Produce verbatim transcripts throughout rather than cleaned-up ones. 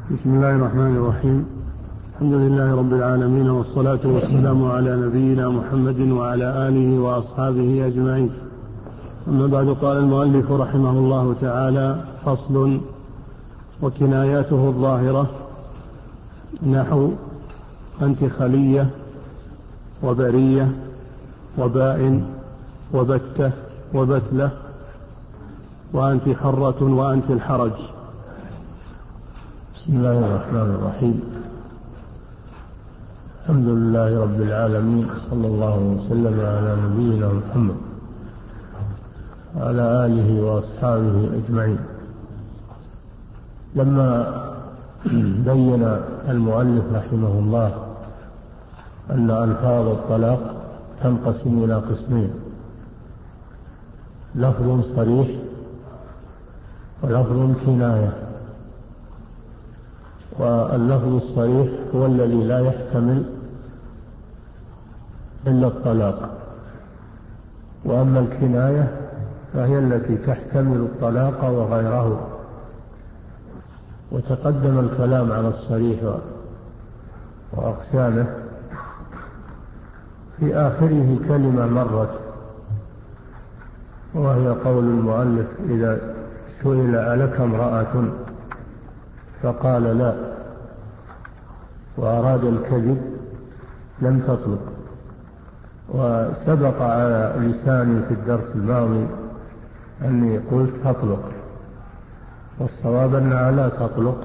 بسم الله الرحمن الرحيم. الحمد لله رب العالمين، والصلاة والسلام على نبينا محمد وعلى آله وأصحابه أجمعين. أما بعد، قال المؤلف رحمه الله تعالى: فصل. وكناياته الظاهرة نحو أنت خلية وبرية وباء وبتة وبتلة وأنت حرة وأنت الحرج. بسم الله الرحمن الرحيم. الحمد لله رب العالمين، صلى الله وسلم على نبينا محمد وعلى آله وأصحابه أجمعين. لما بين المؤلف رحمه الله أن ألفاظ الطلاق تنقسم إلى قسمين: لفظ صريح ولفظ كناية. واللفظ الصريح هو الذي لا يحتمل إلا الطلاق، وأما الكناية فهي التي تحتمل الطلاق وغيره. وتقدم الكلام على الصريح وأقسامه. في آخره كلمة مرت، وهي قول المؤلف: إذا سئل ألك امرأة فقال لا وأراد الكذب لم تطلق. وسبق على لساني في الدرس الماضي أني قلت تطلق، والصواب أنها لا تطلق،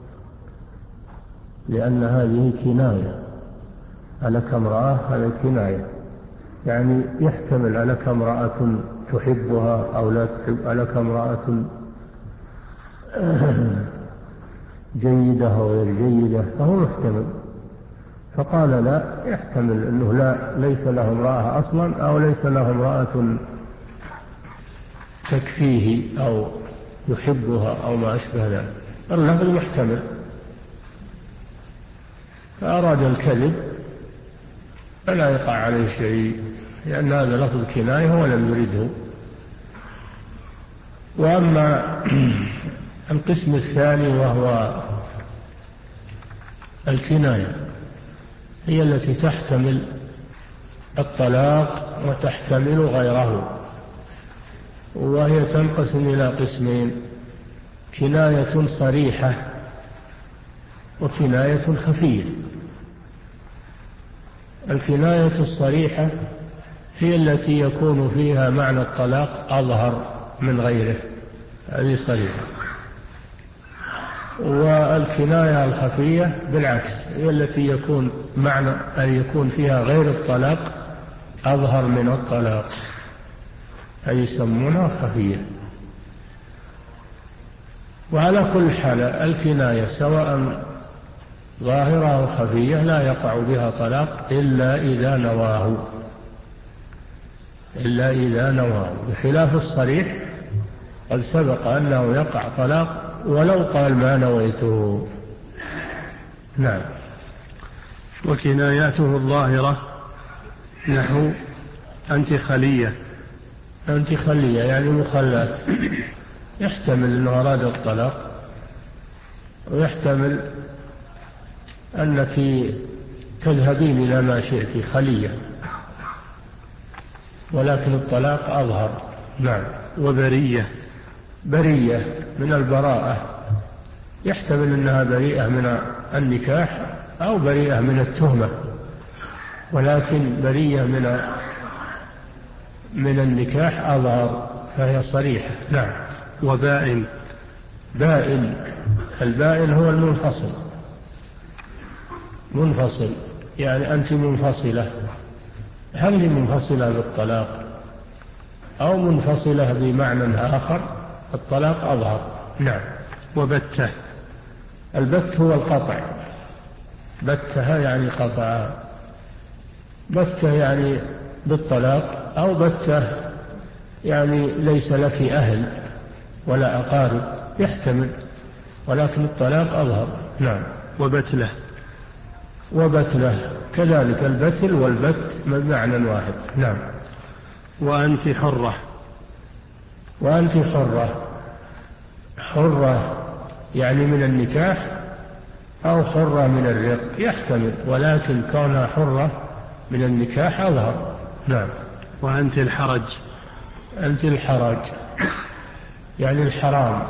لأن هذه كناية. ألك امرأة هذا كناية، يعني يحتمل ألك امرأة تحبها أو لا تحب، ألك امرأة جيدة أو غير جيدة، فهو محتمل. فقال لا، يحتمل أنه لا ليس له امرأة أصلا، أو ليس له امرأة تكفيه أو يحبها أو ما أشبه ذلك. اللفظ محتمل. فأراد الكذب فلا يقع عليه شيء، لأن هذا لفظ كناية ولم يرده. وأما القسم الثاني وهو الكناية، هي التي تحتمل الطلاق وتحتمل غيره، وهي تنقسم إلى قسمين: كناية صريحة وكناية خفية. الكناية الصريحة هي التي يكون فيها معنى الطلاق أظهر من غيره، هذه صريحة. والكناية الخفية بالعكس، هي التي يكون معنى أن يكون فيها غير الطلاق أظهر من الطلاق، هذه يسمونها خفية. وعلى كل حال الكناية سواء ظاهرة أو خفية لا يقع بها طلاق إلا إذا نواه، إلا إذا نواه، بخلاف الصريح قد سبق أنه يقع طلاق ولو قال ما نويته. نعم. وكناياته الظاهرة نحو أنت خلية. أنت خلية يعني مخلات، يحتمل أنه أراد الطلاق، ويحتمل أنك تذهبين إلى ما شئت خلية، ولكن الطلاق أظهر. نعم. وبرية، برية من البراءة، يحتمل أنها بريئة من النكاح أو بريئة من التهمة، ولكن برية من من النكاح أظهر، فهي صريحة. نعم. وبائن. بائن، البائن هو المنفصل. منفصل يعني أنت منفصلة، هل هي منفصلة بالطلاق أو منفصلة بمعنى آخر؟ الطلاق أظهر. نعم. وبتة. البت هو القطع، بتها يعني قطعها، بتة يعني بالطلاق، أو بتة يعني ليس لك أهل ولا أقارب، يحتمل، ولكن الطلاق أظهر. نعم. وبتلة. وبتلة كذلك، البتل والبت بمعنى واحد. نعم. وأنت حرة. وأنت حرة، حرة يعني من النكاح أو حرة من الرق يحتمل، ولكن كونها حرة من النكاح أظهر. نعم. وأنت الحرج. أنت الحرج يعني الحرام.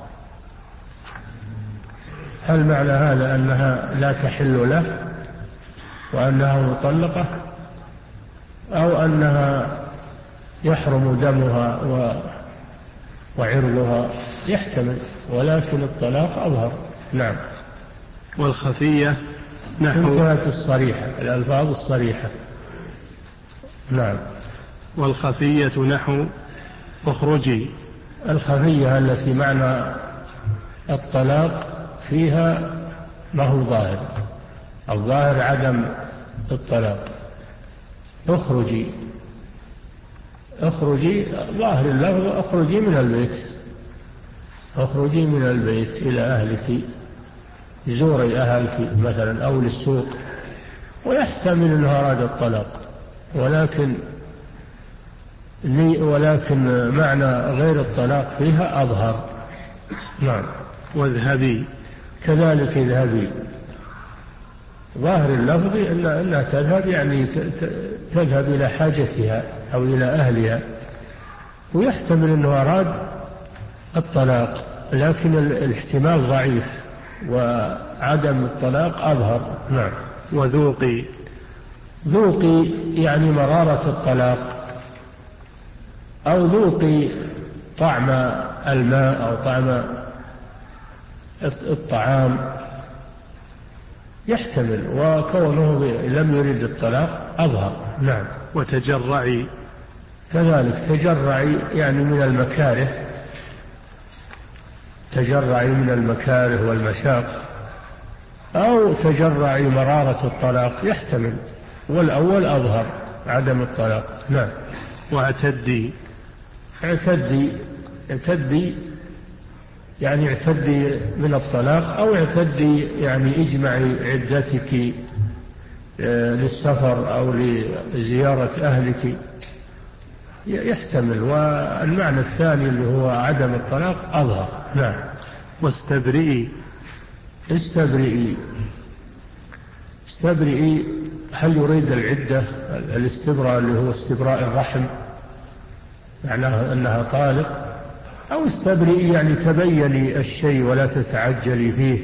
هل معنى هذا أنها لا تحل له وأنها مطلقة، أو أنها يحرم دمها وعرضها؟ يحتمل، ولكن الطلاق أظهر. نعم. والخفية نحو. انتهت الصريحة، الألفاظ الصريحة. نعم. والخفية نحو اخرجي. الخفية التي معنى الطلاق فيها ما هو ظاهر، الظاهر عدم الطلاق. اخرجي، اخرجي ظاهر اللفظ اخرجي من البيت، اخرجي من البيت إلى أهلك، زوري أهلك مثلا، أو للسوق. ويحتمل أنه أراد الطلاق، ولكن ولكن معنى غير الطلاق فيها أظهر. نعم. واذهبي كذلك اذهبي، ظاهر اللفظ إن أنها تذهب يعني تذهب إلى حاجتها أو إلى أهلها، ويحتمل أنه أراد الطلاق، لكن الاحتمال ضعيف وعدم الطلاق أظهر. نعم. وذوقي. ذوقي يعني مرارة الطلاق، أو ذوقي طعم الماء أو طعم الطعام، يحتمل، وكونه لم يرد الطلاق أظهر. نعم. وتجرعي. كذلك تجرعي يعني من المكاره، تجرعي من المكاره والمشاق، أو تجرعي مرارة الطلاق، يحتمل، والأول أظهر عدم الطلاق. نعم. واعتدي. اعتدي، اعتدي يعني اعتدي من الطلاق، أو اعتدي يعني اجمعي عدتك للسفر أو لزيارة أهلك، يحتمل. والمعنى الثاني اللي هو عدم الطلاق أظهر. نعم. واستبرئي. استبرئي، استبرئي هل يريد العدة الاستبراء اللي هو استبراء الرحم، معناه أنها طالق، أو استبرئي يعني تبيني الشيء ولا تتعجلي فيه،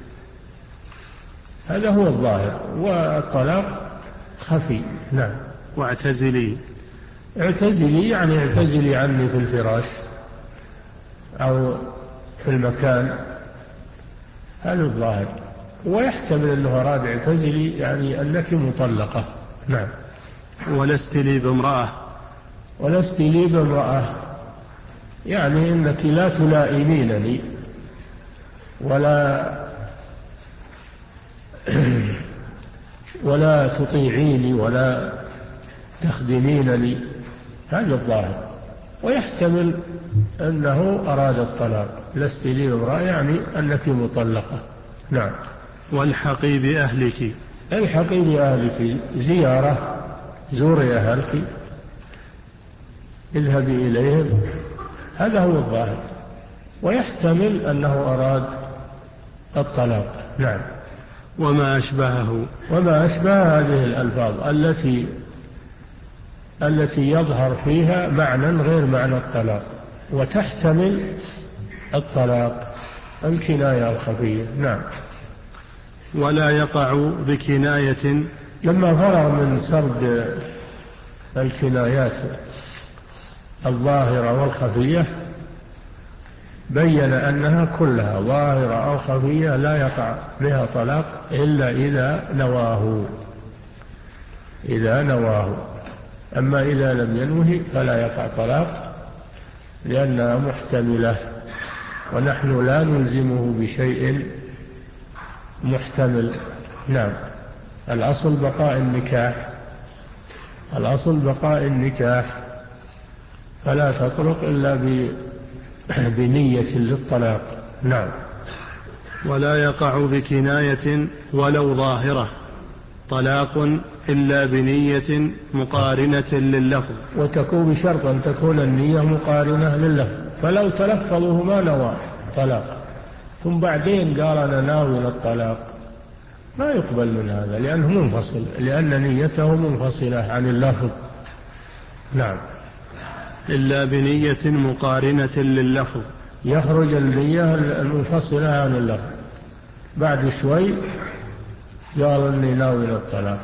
هذا هو الظاهر. والطلاق خفي. نعم. واعتزلي. اعتزلي يعني اعتزلي عني في الفراش أو في المكان، هذا الظاهر. ويحتمل أنه أراد اعتزلي يعني أنك مطلقة. نعم. ولست لي بامرأة. ولست لي بامرأة يعني أنك لا تلائمينني ولا ولا تطيعيني ولا تخدمينني، هذا الظاهر. ويحتمل أنه أراد الطلاق، لست لي بامرأة يعني أنك مطلقة. نعم. والحقي بأهلك. الحقي بأهلك، زيارة، زوري أهلك، اذهبي إليهم، هذا هو الظاهر. ويحتمل أنه أراد الطلاق. نعم. وما أشبهه. وما أشبه هذه الألفاظ التي التي يظهر فيها معنى غير معنى الطلاق، وتحتمل الطلاق، الكناية الخفية. نعم. ولا يقع بكناية. لما فرغ من سرد الكنايات الظاهرة والخفية بين أنها كلها ظاهرة أو خفية لا يقع بها طلاق إلا إذا نواه، إذا نواه. أما إذا لم ينوه فلا يقع طلاق، لأنها محتملة، ونحن لا نلزمه بشيء محتمل. نعم. الأصل بقاء النكاح، الأصل بقاء النكاح، فلا تطلق إلا بنية للطلاق. نعم. ولا يقع بكناية ولو ظاهرة طلاق إلا بنية مقارنة لللفظ، وتكون بشرط أن تكون النية مقارنة لللفظ، فلو تلفظه ما نوى طلاق ثم بعدين قال أنا ناوي للطلاق، ما يقبل من هذا، لأنه منفصل، لأن نيته منفصلة عن اللفظ. نعم. إلا بنية مقارنة لللفظ، يخرج النية المنفصلة عن اللفظ، بعد شوي قال إني ناوي للطلاق،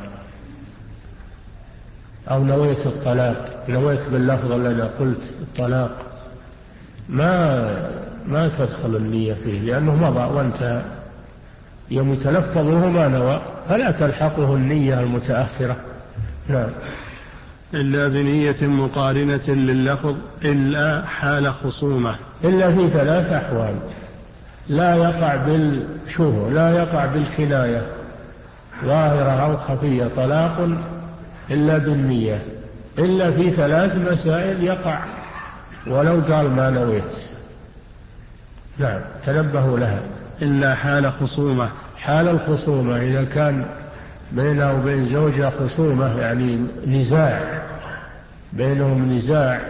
أو نويت الطلاق، نويت باللفظ الذي قلت الطلاق، ما ما تدخل النية فيه، لأنه مضى وانتهى. يوم يتلفظ وهو ما نوى فلا تلحقه النية المتأخرة. نعم. إلا بنية مقارنة لللفظ إلا حال خصومة، إلا في ثلاث أحوال. لا يقع بالشوه لا يقع بالكناية ظاهرة أو خفية طلاق إلا بالنية، إلا في ثلاث مسائل يقع ولو قال ما نويت. نعم، تنبهوا لها. إلا حال خصومة، حال الخصومة إذا كان بينه وبين زوجها خصومة، يعني نزاع، بينهم نزاع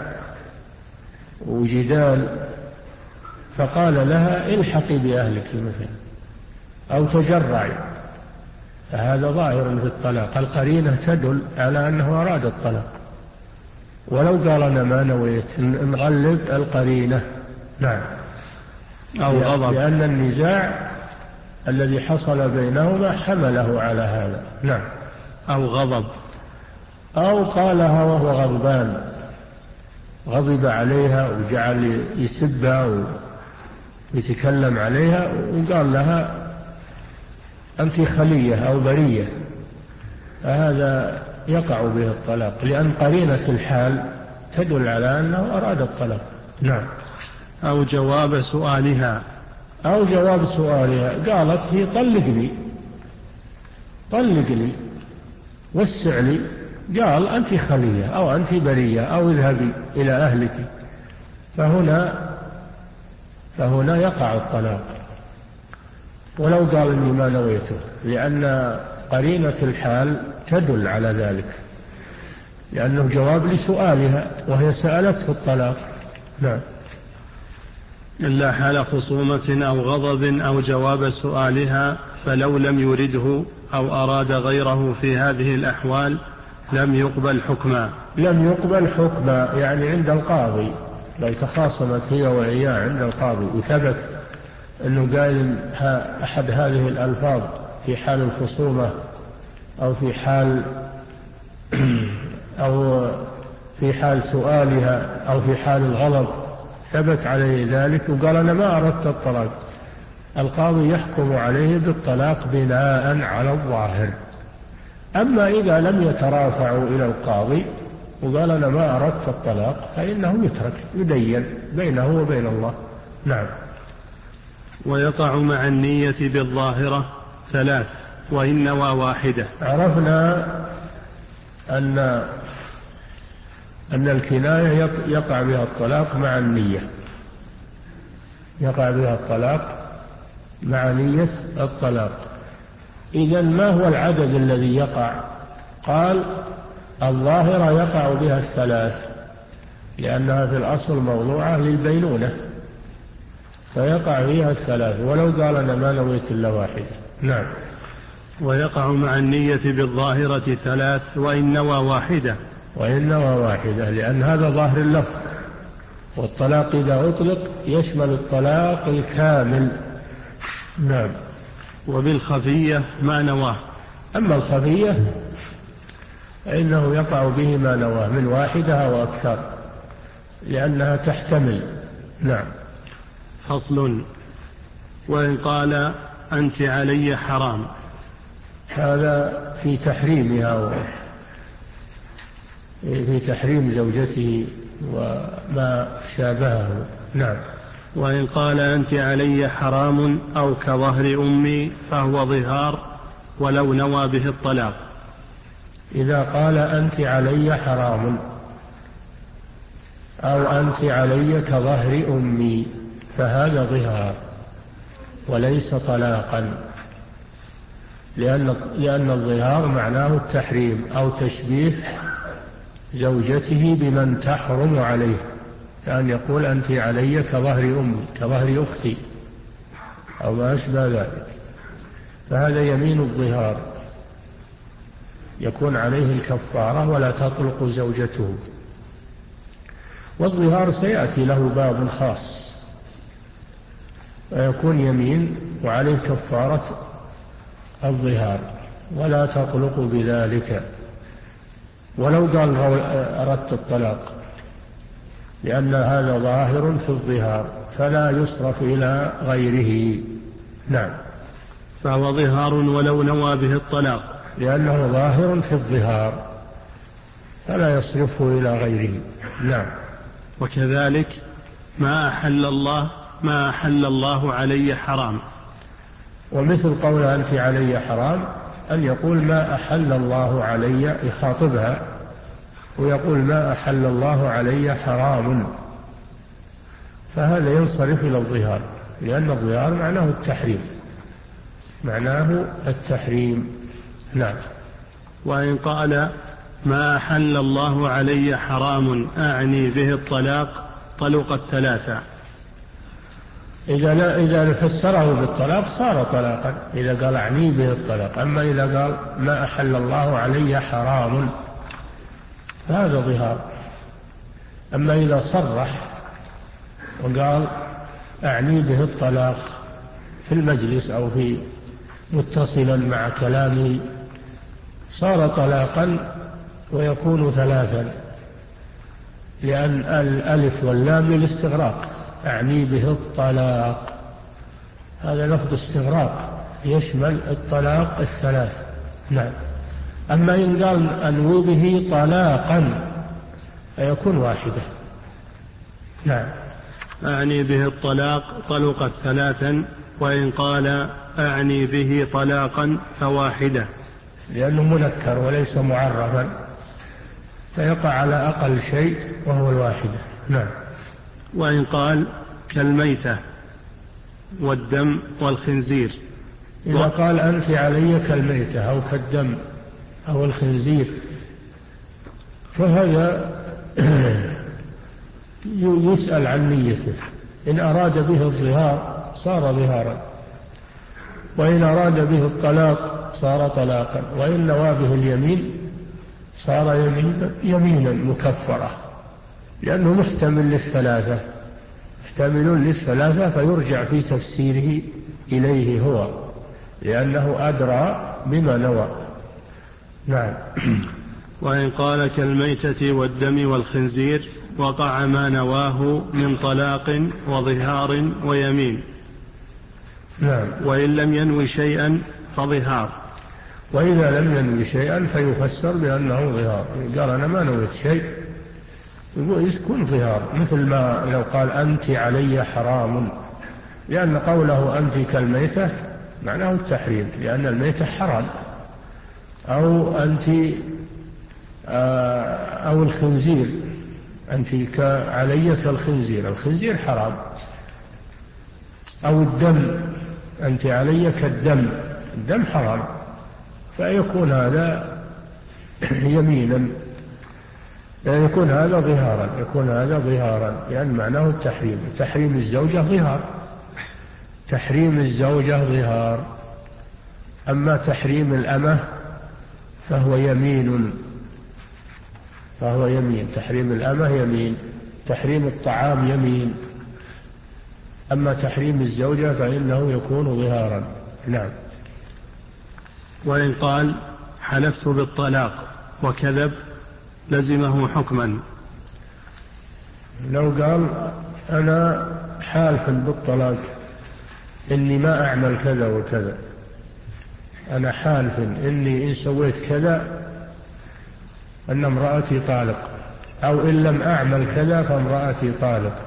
وجدال، فقال لها الحقي بأهلك مثلا أو تجرعي، فهذا ظاهر في الطلاق، القرينة تدل على أنه أراد الطلاق، ولو قال أنا ما نويت، نغلب القرينة. نعم. أو غضب، لأن النزاع الذي حصل بينهما حمله على هذا. نعم. أو غضب، أو قالها وهو غضبان، غضب عليها وجعل يسبها ويتكلم عليها، وقال لها أنت خلية أو برية، فهذا يقع به الطلاق، لأن قرينة الحال تدل على أنه أراد الطلاق. نعم. أو جواب سؤالها، أو جواب سؤالها، قالت هي طلقني طلقني وسع لي، قال أنت خلية أو أنت برية أو اذهبي إلى أهلك، فهنا فهنا يقع الطلاق ولو قال إني ما نويته، لأن قرينة الحال تدل على ذلك، لأنه جواب لسؤالها وهي سألته الطلاق. نعم. إلا حال خصومة أو غضب أو جواب سؤالها، فلو لم يرده أو أراد غيره في هذه الأحوال لم يقبل حكما. لم يقبل حكما يعني عند القاضي، لو تخاصمت هي وإياه عند القاضي وثبت أنه قال أحد هذه الألفاظ في حال الخصومة أو في حال أو في حال سؤالها أو في حال الغضب، ثبت عليه ذلك وقال أنا ما أردت الطلاق، القاضي يحكم عليه بالطلاق بناء على الظاهر. أما إذا لم يترافعوا إلى القاضي وقال أنا ما أردت الطلاق، فإنه يترك يدين بينه وبين الله. نعم. ويقع مع النية بالظاهرة ثلاث، وإن نوى واحدة. عرفنا أن أن الكناية يقع بها الطلاق مع النية، يقع بها الطلاق مع نية الطلاق. إذن ما هو العدد الذي يقع؟ قال الظاهرة يقع بها الثلاث، لأنها في الأصل موضوعة للبينونة، فيقع فيها الثلاث ولو قال أنا ما نويت إلا واحدة. نعم. ويقع مع النية بالظاهرة ثلاث، وإن نوى واحدة. وإن نوى واحدة، لأن هذا ظاهر اللفظ، والطلاق إذا أطلق يشمل الطلاق الكامل. نعم. وبالخفية ما نواه. أما الخفية فإنه يقع به ما نواه من واحدة أو أكثر، لأنها تحتمل. نعم. فصل. وإن قال أنت علي حرام، هذا في تحريمها، في تحريم زوجته وما شابهه. نعم. وإن قال أنت علي حرام أو كظهر أمي فهو ظهار ولو نوى به الطلاق. إذا قال أنت علي حرام أو أنت علي كظهر أمي فهذا ظهار وليس طلاقا، لأن, لأن الظهار معناه التحريم أو تشبيه زوجته بمن تحرم عليه، كأن يقول أنت علي كظهر أمي كظهر أختي، أو ما أشبه ذلك، فهذا يمين الظهار يكون عليه الكفارة ولا تطلق زوجته. والظهار سيأتي له باب خاص، ويكون يمين وعليه كفارة الظهار ولا تطلق بذلك ولو قال أردت الطلاق، لأن هذا ظاهر في الظهار فلا يصرف إلى غيره. نعم. فهو ظهار ولو نوى به الطلاق، لأنه ظاهر في الظهار فلا يصرفه إلى غيره. نعم. وكذلك ما أحل الله ما أحل الله علي حرام. ومثل قول أنت علي حرام أن يقول ما أحل الله علي، يخاطبها ويقول ما أحل الله علي حرام، فهذا ينصرف إلى الظهار، لأن الظهار معناه التحريم معناه التحريم. نعم. وإن قال ما أحل الله علي حرام أعني به الطلاق طلق الثلاثة. إذا لا إذا فسره بالطلاق صار طلاقا، إذا قال أعني به الطلاق. أما إذا قال ما أحل الله علي حرام فهذا ظهار. أما إذا صرح وقال أعني به الطلاق في المجلس أو في متصلا مع كلامه صار طلاقا ويكون ثلاثا، لأن الألف واللام للاستغراق، أعني به الطلاق هذا لفظ استغراق يشمل الطلاق الثلاث. نعم. أما إن قال أنوي به طلاقا فيكون واحدة. نعم. أعني به الطلاق طلقت ثلاثا، وإن قال أعني به طلاقا فواحدة، لأنه منكر وليس معرفا فيقع على أقل شيء وهو الواحدة. نعم. وإن قال كالميتة والدم والخنزير. إذا قال أنت علي كالميتة أو كالدم أو الخنزير فهذا يسأل عن نيته، إن أراد به الظهار صار ظهارا، وإن أراد به الطلاق صار طلاقا، وإن نوى به اليمين صار يمين يمينا مكفرة، لأنه محتمل للثلاثة محتمل للثلاثة فيرجع في تفسيره إليه هو، لأنه أدرى بما نوى. نعم. وإن قال كالميتة والدم والخنزير وقع ما نواه من طلاق وظهار ويمين. نعم. وإن لم ينوي شيئا فظهار. وإذا لم ينوي شيئا فيفسر بأنه ظهار، قال أنا ما نويت شيء يكون ظهار، مثل ما لو قال أنت علي حرام، لأن قوله أنت كالميتة معناه التحريم، لأن الميتة حرام، أو أنت أو الخنزير أنت علي كالخنزير، الخنزير حرام، أو الدم أنت علي كالدم، الدم حرام، فيكون هذا يمينا، يكون هذا ظهارا يكون هذا ظهارا لأن معناه التحريم. تحريم الزوجة ظهار تحريم الزوجة ظهار أما تحريم الأمة فهو يمين فهو يمين تحريم الأمة يمين، تحريم الطعام يمين، أما تحريم الزوجة فإنه يكون ظهارا. نعم. وإن قال حلفت بالطلاق وكذب لزمه حكما. لو قال أنا حالف بالطلاق إني ما أعمل كذا وكذا، أنا حالف إني إن سويت كذا أن امرأتي طالق، أو إن لم أعمل كذا فامرأتي طالق،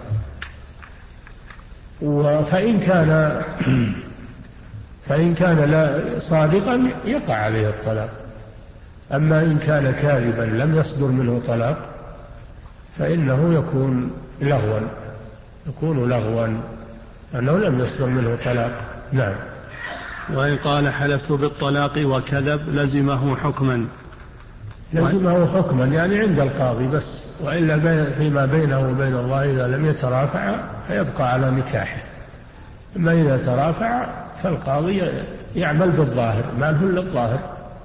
فإن كان فإن كان لا صادقا يقع عليه الطلاق، أما إن كان كاذبا لم يصدر منه طلاق فإنه يكون لغوا يكون لغوا أنه لم يصدر منه طلاق. نعم. وإن قال حلفت بالطلاق وكذب لزمه حكما. لزمه حكما يعني عند القاضي بس، وإلا فيما بينه وبين الله إذا لم يترافع فيبقى على نكاحه أما إذا ترافع فالقاضي يعمل بالظاهر، ما له إلا الظاهر،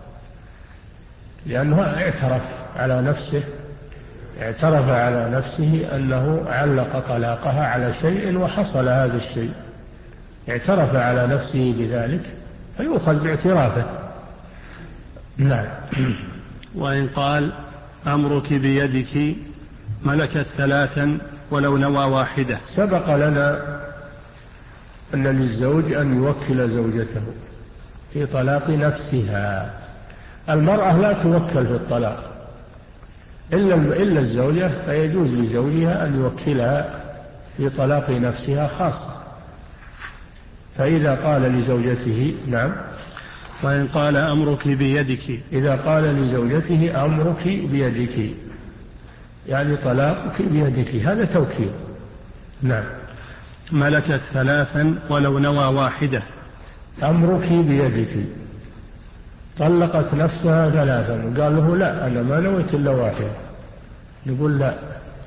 لأنه اعترف على نفسه اعترف على نفسه أنه علق طلاقها على شيء وحصل هذا الشيء، اعترف على نفسه بذلك فيؤخذ باعترافه. نعم. وإن قال أمرك بيدك ملكت ثلاثا ولو نوى واحدة. سبق لنا أن للزوج أن يوكل زوجته في طلاق نفسها. المرأة لا توكل في الطلاق إلا إلا الزوجة، فيجوز لزوجها أن يوكلها في طلاق نفسها خاصة. فإذا قال لزوجته نعم. وإن قال أمرك بيدك، إذا قال لزوجته أمرك بيدك يعني طلاقك بيدك، هذا توكيل. نعم. ملكت ثلاثا ولو نوى واحدة. أمرك بيدك، طلقت نفسها ثلاثا وقال له لا أنا ما نويت إلا واحدة، نقول لا،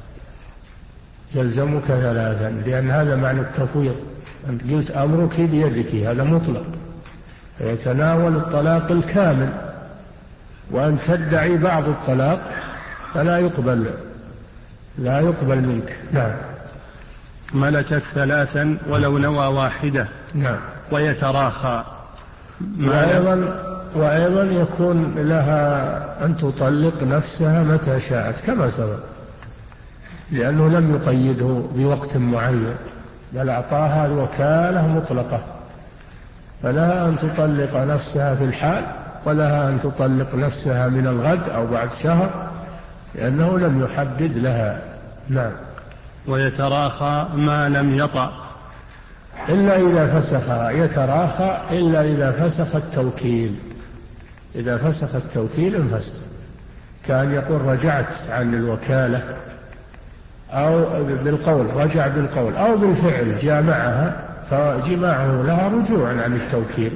يلزمك ثلاثا، لأن هذا معنى التفويض. أنت قلت أمرك بيدك، هذا مطلق يتناول الطلاق الكامل، وأن تدعي بعض الطلاق فلا يقبل لا يقبل منك. نعم. ملكت ثلاثا ولو نوى واحدة. نعم. ويتراخى. وأيضا, وأيضا يكون لها أن تطلق نفسها متى شاءت كما سبق، لأنه لم يقيده بوقت معين، بل أعطاها الوكالة مطلقة، فلها أن تطلق نفسها في الحال، ولها أن تطلق نفسها من الغد أو بعد شهر، لأنه لم يحدد لها. نعم. ويتراخى ما لم يطأ. إلا إذا فسخها، يتراخى إلا إذا فسخ التوكيل. إذا فسخ التوكيل انفسخ، كان يقول رجعت عن الوكالة، أو بالقول رجع بالقول، أو بالفعل جامعها، فجماعه لها رجوع عن التوكيل،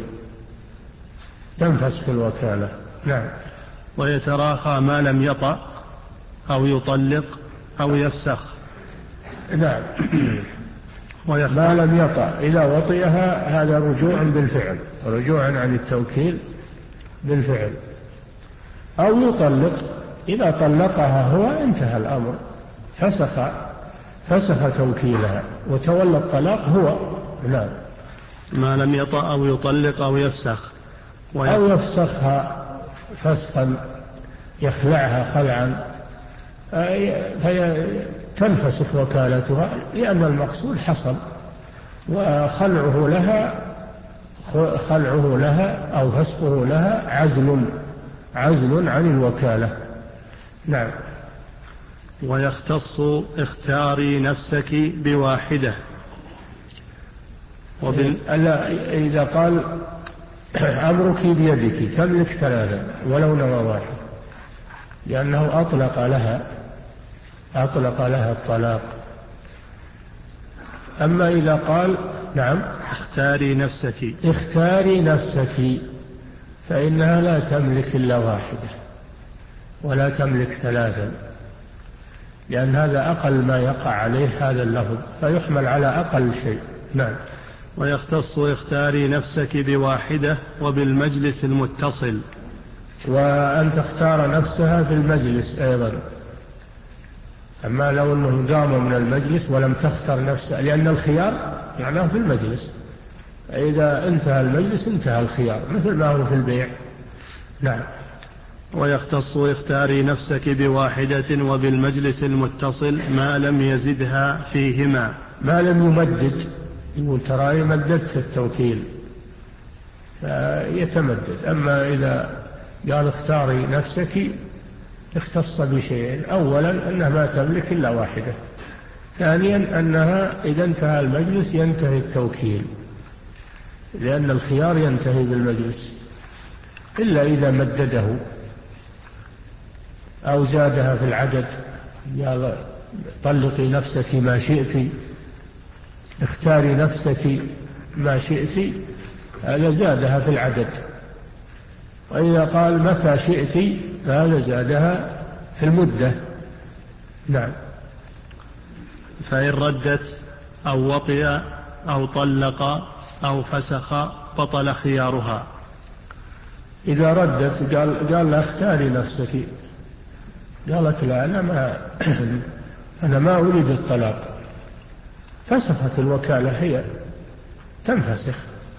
تنفسخ الوكالة. نعم. ويتراخى ما لم يطأ أو يطلق أو يفسخ. نعم. ما لم يطأ إذا وطئها هذا رجوع بالفعل، رجوع عن التوكيل بالفعل. أو يطلق، إذا طلقها هو انتهى الأمر، فسخ فسخ توكيلها وتولى الطلاق هو. نعم. ما لم يطأ أو يطلق أو يفسخ. أو يفسخها فسخا، يخلعها خلعا، فتنفسخ وكالتها، لأن المقصود حصل، وخلعه لها خلعه لها أو فسخه لها عزل عزل عن الوكالة. نعم. ويختص اختاري نفسك بواحدة. وبال... إذا قال أمرك بيدك تملك ثلاثة ولو نوى واحد، لأنه أطلق لها أطلق لها الطلاق. أما إذا قال نعم اختاري نفسك اختاري نفسك، فإنها لا تملك إلا واحدة ولا تملك ثلاثا، لأن هذا أقل ما يقع عليه هذا اللفظ، فيحمل على أقل شيء. نعم. ويختص اختاري نفسك بواحدة وبالمجلس المتصل. وأن تختار نفسها في المجلس أيضا. أما لو أنه قام من المجلس ولم تختار نفسها، لأن الخيار معناه في المجلس، إذا انتهى المجلس انتهى الخيار، مثل ما هو في البيع. نعم. ويختص اختاري نفسك بواحدة وبالمجلس المتصل ما لم يزدها فيهما. ما لم يمدد، يقول ترى مددت التوكيل فيتمدد. أما إذا قال اختاري نفسك اختص بشيء، أولا أنها ما تملك إلا واحدة، ثانيا أنها إذا انتهى المجلس ينتهي التوكيل، لأن الخيار ينتهي بالمجلس، إلا إذا مدده أو زادها في العدد، قال طلقي نفسك ما شئت، اختاري نفسك ما شئت، هذا زادها في العدد. وإذا قال متى شئت هذا زادها في المدة. نعم. فإن ردت أو وطئ أو طلق أو فسخ بطل خيارها. إذا ردت قال, قال لا اختاري نفسك، قالت لا أنا ما, أنا ما أريد الطلاق، فسخت الوكالة، هي تنفسخ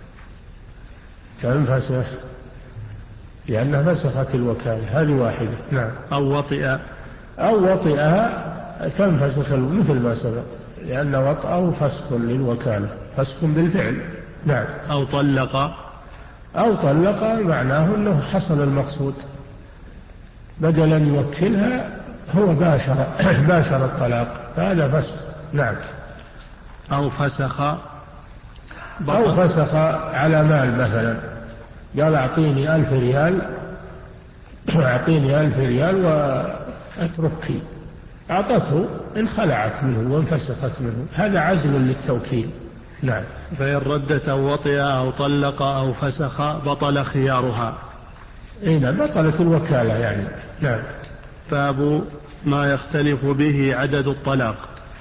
تنفسخ لأنها فسخت الوكالة. هذه واحدة. نعم. أو وطئ أو وطئها تنفسخ مثل ما سبق، لأن وطئه فسخ للوكالة، فسخ بالفعل. نعم. أو طلق أو طلق معناه أنه حصل المقصود، بدل أن يوكلها هو باشر باشر الطلاق، هذا فسخ. نعم. أو فسخ أو فسخ على مال مثلا، قال أعطيني ألف ريال أعطيني ألف ريال وأتركي، أعطته، انخلعت منه وانفسخت منه، هذا عزل للتوكيل. نعم. فإن ردت أو وطئ أو طلق أو فسخ بطل خيارها. إيه بطلت الوكالة يعني. نعم. باب ما يختلف به عدد الطلاق.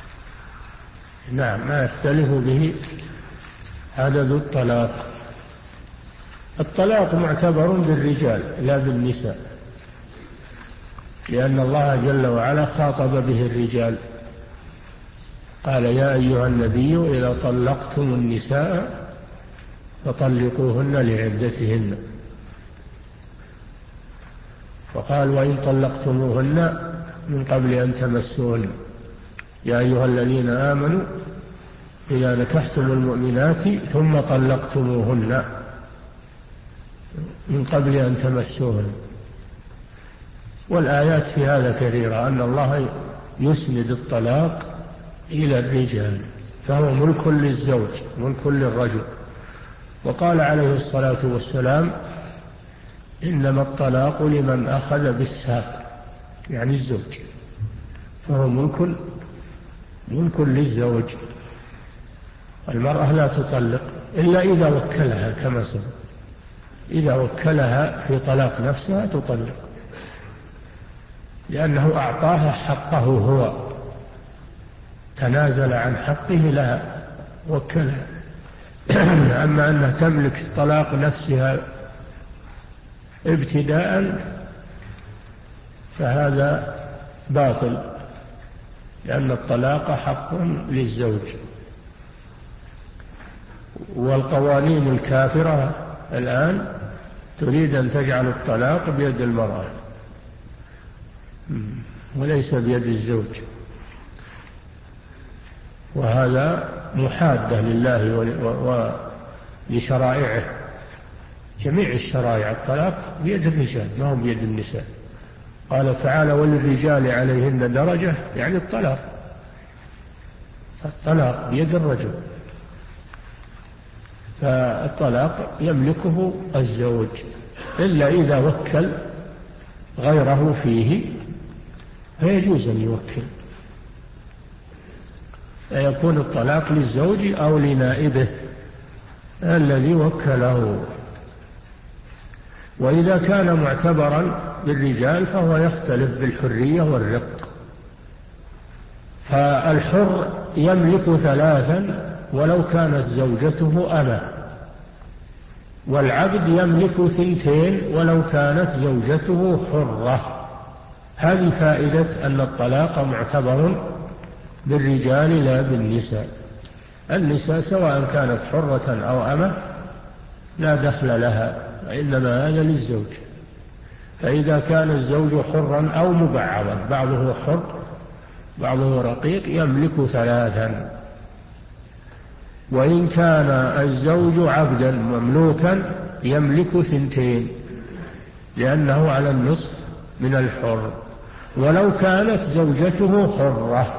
نعم. ما يختلف به عدد الطلاق. الطلاق معتبر بالرجال لا بالنساء، لأن الله جل وعلا خاطب به الرجال، قال يا أيها النبي إذا طلقتم النساء فطلقوهن لعدتهن، وقال وإن طلقتموهن من قبل أن تمسوهن يا أيها الذين آمنوا إذا نكحتم المؤمنات ثم طلقتموهن من قبل أن تمسوهن. والآيات في هذا كثيرة، أن الله يسند الطلاق إلى الرجال، فهو ملك للزوج ملك للرجل. وقال عليه الصلاة والسلام إنما الطلاق لمن أخذ بالساق، يعني الزوج، فهو ملك ملك للزوج. المرأة لا تطلق إلا إذا وكلها، كما سبق، إذا وكلها في طلاق نفسها تطلق، لأنه أعطاها حقه، هو تنازل عن حقه لها، وكلها. أما أنها تملك طلاق نفسها ابتداء فهذا باطل، لأن الطلاق حق للزوج. والقوانين الكافرة الآن تريد أن تجعل الطلاق بيد المرأة وليس بيد الزوج، وهذا محادة لله ولشرائعه. جميع الشرائع الطلاق بيد الرجال ما هو بيد النساء. قال تعالى وللرجال عليهن درجة، يعني الطلاق الطلاق بيد الرجل، فالطلاق يملكه الزوج إلا إذا وكل غيره فيه فيجوز أن يوكل، فيكون الطلاق للزوج أو لنائبه الذي وكله. وإذا كان معتبرا بالرجال فهو يختلف بالحرية والرق. فالحر يملك ثلاثا ولو كانت زوجته أمة، والعبد يملك ثنتين ولو كانت زوجته حرة. هذه فائدة أن الطلاق معتبر بالرجال لا بالنساء. النساء سواء كانت حرة أو أمة لا دخل لها، وإنما هذا للزوج. فإذا كان الزوج حرا أو مبعضا، بعضه حر بعضه رقيق، يملك ثلاثا. وإن كان الزوج عبدا مملوكا يملك ثنتين، لأنه على النصف من الحر، ولو كانت زوجته حرة.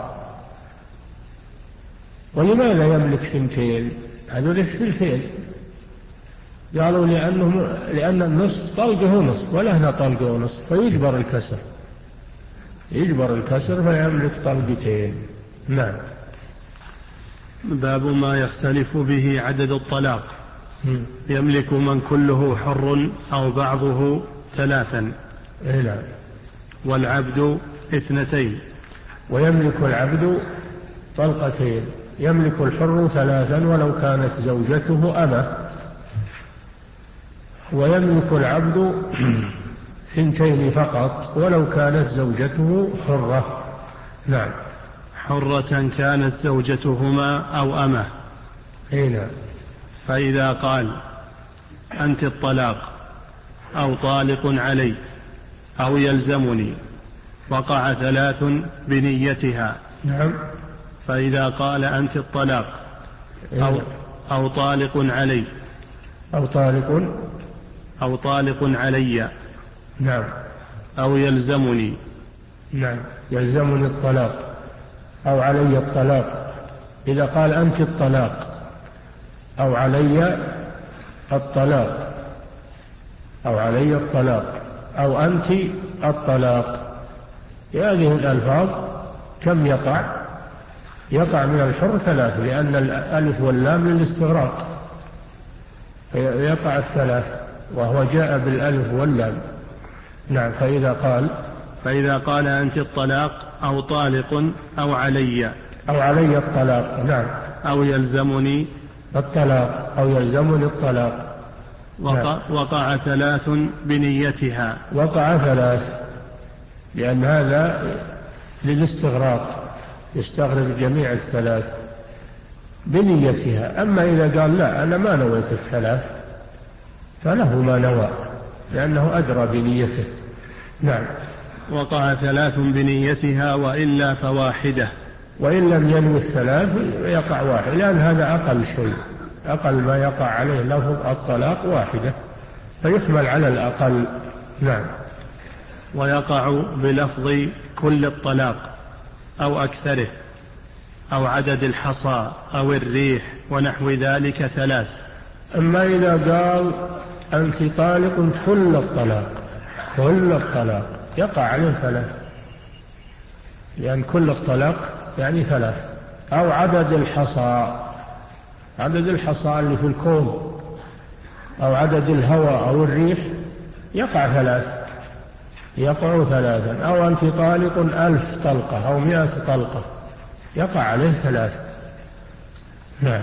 ولماذا يملك ثنتين؟ هذول الثلثين قالوا لأنه لأن النصف طلقه نصف ولهنا طلقه نصف، فيجبر الكسر يجبر الكسر فيملك طلقتين. نعم. باب ما يختلف به عدد الطلاق. م. يملك من كله حر أو بعضه ثلاثا. نعم. والعبد اثنتين. ويملك العبد طلقتين يملك الحر ثلاثا ولو كانت زوجته أمة، ويملك العبد ثنتين فقط ولو كانت زوجته حرة. نعم. حرة كانت زوجتهما أو أمة. هنا. فإذا قال أنت الطلاق أو طالق علي أو يلزمني وقع ثلاث بنيتها. نعم. فإذا قال أنت الطلاق أو, أو طالق علي أو طالق أو طالق علي. نعم. أو يلزمني. نعم. يلزمني الطلاق أو علي الطلاق. إذا قال أنت الطلاق أو علي الطلاق أو علي الطلاق أو أنت الطلاق، هذه الألفاظ كم يقع؟ يقع من الحر ثلاث، لأن الألف واللام للاستغراق، يقع الثلاث وهو جاء بالألف واللام. نعم. فإذا قال فإذا قال أنت الطلاق أو طالق أو علي أو علي الطلاق. نعم. أو يلزمني الطلاق أو يلزمني الطلاق. وقع, نعم. وقع ثلاث بنيتها. وقع ثلاث، لأن هذا للاستغراق يستغرق جميع الثلاث بنيتها. أما إذا قال لا أنا ما نويت الثلاث فله ما نوى، لأنه أدرى بنيته. نعم. وقع ثلاث بنيتها وإلا فواحدة. وإن لم ينوي الثلاث يقع واحد، لأن هذا أقل شيء، أقل ما يقع عليه لفظ الطلاق واحدة، فيحمل على الأقل. نعم. ويقع بلفظ كل الطلاق أو أكثره أو عدد الحصى أو الريح ونحو ذلك ثلاث. أما إذا قال أنت طالق كل الطلاق، كل الطلاق يقع عليه ثلاث، لأن كل الطلاق يعني ثلاث. أو عدد الحصى، عدد الحصى اللي في الكون، أو عدد الهواء أو الريح يقع ثلاث، يقع ثلاثا. أو أنت طالق ألف طلقة أو مئة طلقة يقع عليه ثلاث. نعم.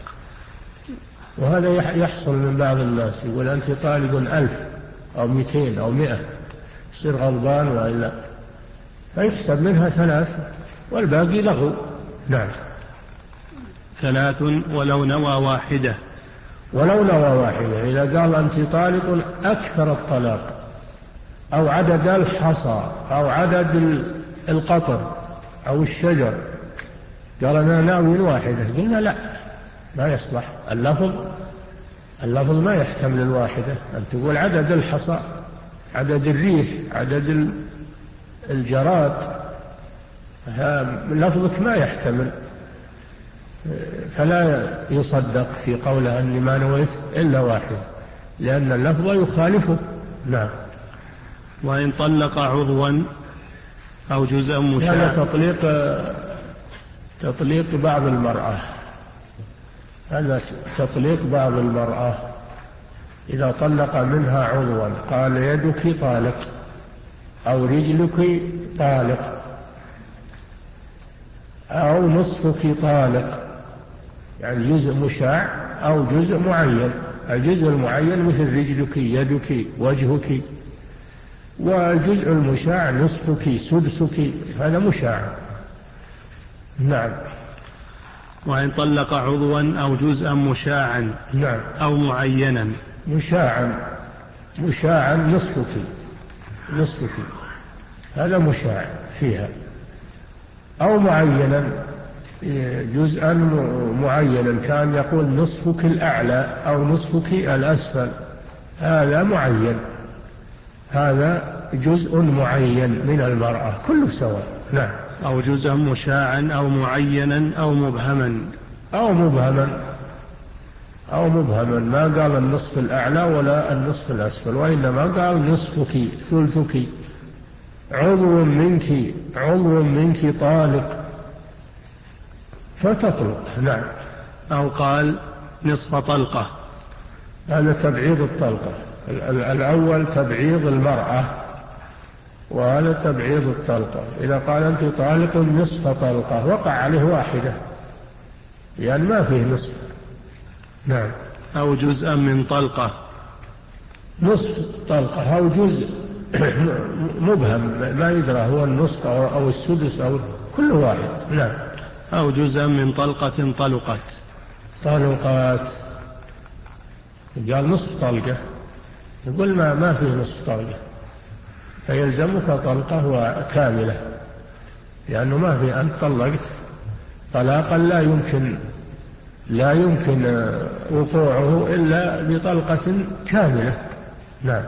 وهذا يحصل من بعض الناس، يقول أنت طالق ألف أو مئتين أو مئة، يصير غضبان وإلا، فيحسب منها ثلاث والباقي لغو. نعم. ثلاث ولو نوى واحدة. ولو نوى واحدة. إذا قال أنت طالق أكثر الطلاق أو عدد الحصى أو عدد القطر أو الشجر، قال أنا ناوي واحدة، قلنا لا، ما يصلح اللفظ، اللفظ ما يحتمل الواحدة. أن تقول عدد الحصى، عدد الريح، عدد الجراد، لفظك ما يحتمل، فلا يصدق في قوله أني ما نويت إلا واحد، لأن اللفظ يخالفه. نعم. وإن طلق عضوا أو جزءا مشاع. هذا تطليق تطليق بعض المرأة، هذا تطليق بعض المرأة. إذا طلق منها عضوا قال يدك طالق أو رجلك طالق أو نصفك طالق، يعني جزء مشاع أو جزء معين. الجزء المعين مثل رجلك، يدك، وجهك، والجزء المشاع نصفك، سدسك، هذا مشاع. نعم. وإن طلق عضوا أو جزءا مشاعا. نعم. أو معينا. مشاعا، مشاعا نصفك، نصفك، هذا مشاع فيها. أو معينا، جزءا معينا، كان يقول نصفك الأعلى أو نصفك الأسفل، هذا معين، هذا جزء معين من المرأة، كله سواء. نعم. أو جزءا مشاعا أو معينا أو مبهما. أو مبهما، أو مبهما، ما قال النصف الأعلى ولا النصف الأسفل، وإنما قال نصفك، ثلثك، عضو منك، عضو منك طالق فتطلق. نعم. أو قال نصف طلقة، هذا تبعيض الطلقة. الأول تبعيض المرأة، وهذا تبعيض الطلقة. إذا قال أنت طالق نصف طلقة وقع عليه واحدة، يعني ما فيه نصف. نعم. أو جزءا من طلقة. نصف طلقة أو جزء مبهم ما يدرى هو النصف أو السدس أو كل واحد. نعم. أو جزءا من طلقة طلقت. طلقات قال نصف طلقة، يقول ما ما فيه نصف طلقة، فيلزمك طلقة كاملة، لأنه ما في أنت طلقت طلاقا لا يمكن لا يمكن وقوعه إلا بطلقة كاملة. نعم.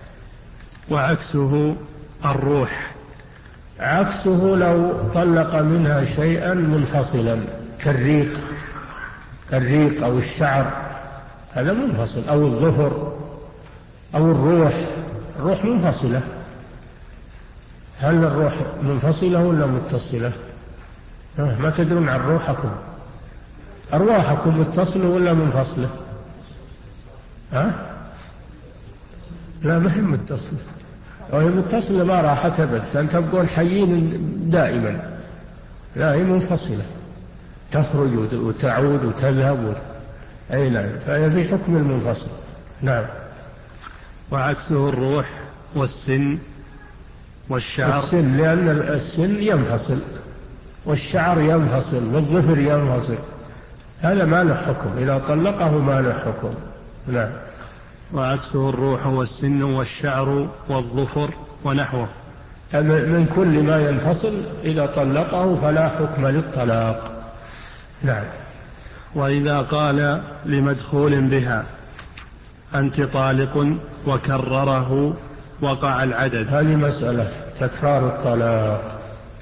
وعكسه الروح. عكسه لو طلق منها شيئا منفصلا كالريق الريق أو الشعر، هذا منفصل، أو الظفر أو الروح. الروح منفصلة. هل الروح منفصلة ولا متصلة؟ ما تدرون عن روحكم، أرواحكم متصلة ولا منفصلة؟ ها؟ لا، ما هي متصلة. وهي متصلة ما راحت أبد، أن تبقون حيين دائما. لا، هي منفصلة، تخرج وتعود وتذهب. أي نعم، فهي في حكم المنفصل. نعم. وعكسه الروح والسن والشعر. السن لأن السن ينفصل، والشعر ينفصل، والظفر ينفصل، هذا ما له حكم، إذا طلقه ما له حكم. نعم. وعكسه الروح والسن والشعر والظفر ونحوه. من كل ما ينفصل إذا طلقه فلا حكم للطلاق. نعم. وإذا قال لمدخول بها أنت طالق وكرره وقع العدد. هذه مسألة تكرار الطلاق.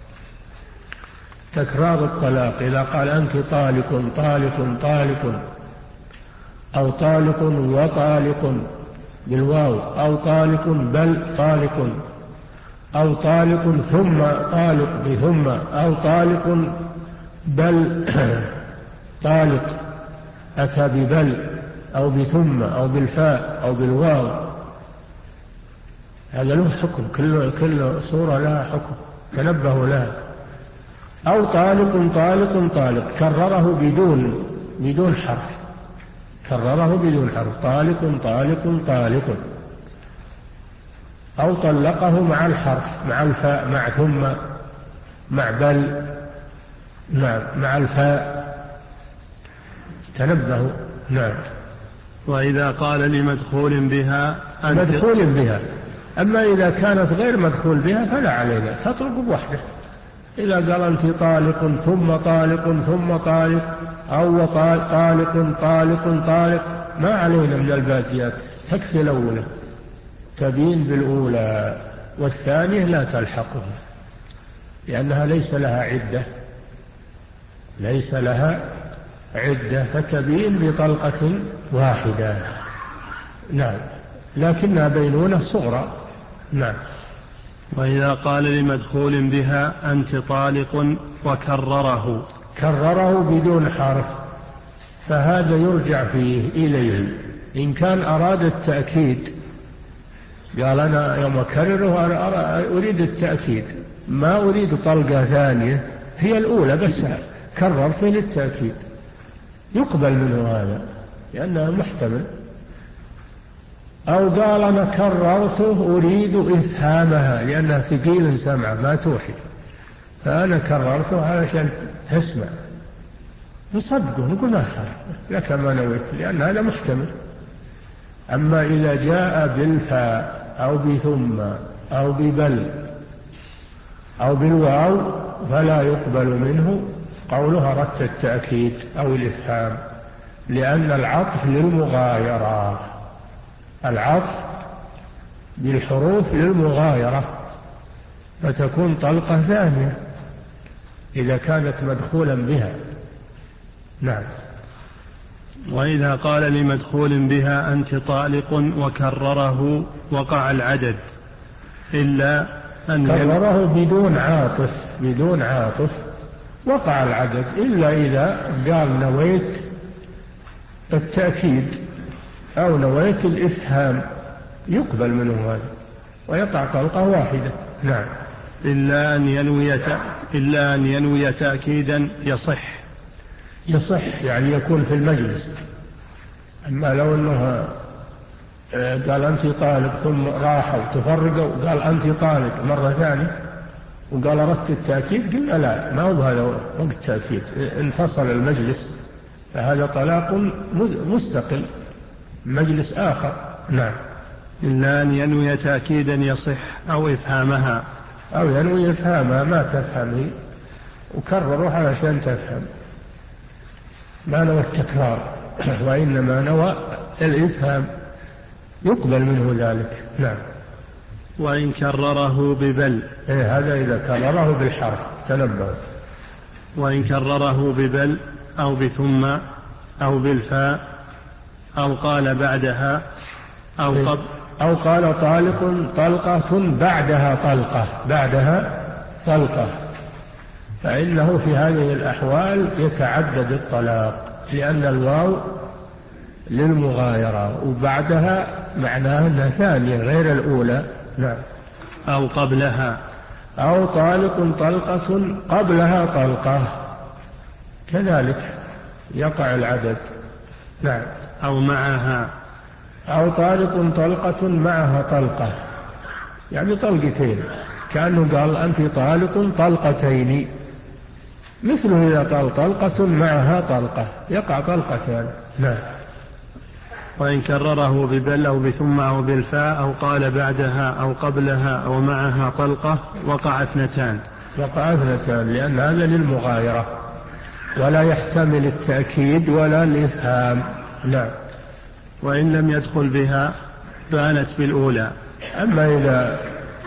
تكرار الطلاق إذا قال أنت طالق طالق طالق، أو طالق وطالق بالواو، أو طالق بل طالق، أو طالق ثم طالق بثم، أو طالق بل طالق أتى ببل أو بثم أو بالفاء أو بالواو، هذا له حكم، كل كل صورة لها حكم، تنبهوا لها. أو طالق طالق طالق كرره بدون بدون حرف، كرره بدون حرف، طالق طالق طالق. أو طلقه مع الحرف، مع الفاء، مع ثم، مع بل، نعم، مع الفاء، تنبهوا. نعم. وإذا قال لمدخول بها أنت مدخول بها. أما إذا كانت غير مدخول بها فلا علينا، تطلق بوحده. إذا قال أنت طالق ثم طالق ثم طالق، أو طالق طالق طالق، ما علينا من الباقيات، تكفي الأولى، تبين بالأولى، والثانية لا تلحقها لأنها ليس لها عدة، ليس لها عدة، فتبين بطلقة واحدة. نعم، لكنها بينونة صغرى. نعم. وإذا قال لمدخول بها أنت طالق وكرره، كرره بدون حرف، فهذا يرجع فيه إليه. إن كان أراد التأكيد، قال أنا يوم أكرره أريد التأكيد، ما أريد طلقة ثانية، هي الأولى بس كررت للتأكيد، يقبل منه هذا لأنه محتمل. أو قال أنا كررته أريد إفهامها لأنها ثقيل سمعه ما توحي، فأنا كررته علشان تسمع، نصدقه نقول ما خالف لك ما نويت، لأن هذا محتمل. أما إذا جاء بالفاء أو بثم أو ببل أو بالواو فلا يقبل منه قولها أردت التأكيد أو الإفهام، لأن العطف للمغايرة، العطف بالحروف للمغايرة، فتكون طلقة ثانية إذا كانت مدخولا بها. نعم. وإذا قال لمدخول بها أنت طالق وكرره وقع العدد، إلا أن كرره بدون عاطف، بدون عاطف وقع العدد، إلا إذا قال نويت التأكيد أو نويت الإفهام، يقبل منه هذا ويقع طلقة واحدة. نعم. إلا أن ينوي إلا أن ينوي تأكيدا يصح، يصح يعني يكون في المجلس. أما لو أنه قال أنت طالق ثم راح وتفرقوا وقال أنت طالق مرة ثانية وقال أردت التأكيد، قلنا لا، ما هو هذا وقت تأكيد، انفصل المجلس، فهذا طلاق مستقل، مجلس آخر. نعم. إلا أن ينوي تأكيدا يصح أو إفهامها، أو ينوي إفهامها ما تفهمه وكرروا علشان تفهم، ما نوى التكرار وإنما نوى الإفهام، يقبل منه ذلك. نعم. وإن كرره ببل، إيه هذا إذا كرره بالحرف تنبه. وإن كرره ببل أو بثم أو بالفاء أو قال بعدها أو إيه؟ قبل أو قال طالق طلقة بعدها طلقة بعدها طلقة، فإنه في هذه الأحوال يتعدد الطلاق، لأن الواو للمغايرة وبعدها معناها أنها ثانية غير الأولى. نعم. أو قبلها، أو طالق طلقة قبلها طلقة، كذلك يقع العدد. نعم. أو معها، أو طالق طلقة معها طلقة، يعني طلقتين، كأنه قال أنت طالق طلقتين، مثله إذا قال طلقة معها طلقة يقع طلقتان. نعم. وإن كرره ببل أو بثم أو بالفاء أو قال بعدها أو قبلها أو معها طلقة وقع اثنتان. وقع اثنتان لأن هذا للمغايرة ولا يحتمل التأكيد ولا الإفهام. نعم. وإن لم يدخل بها بانت بالأولى. أما إذا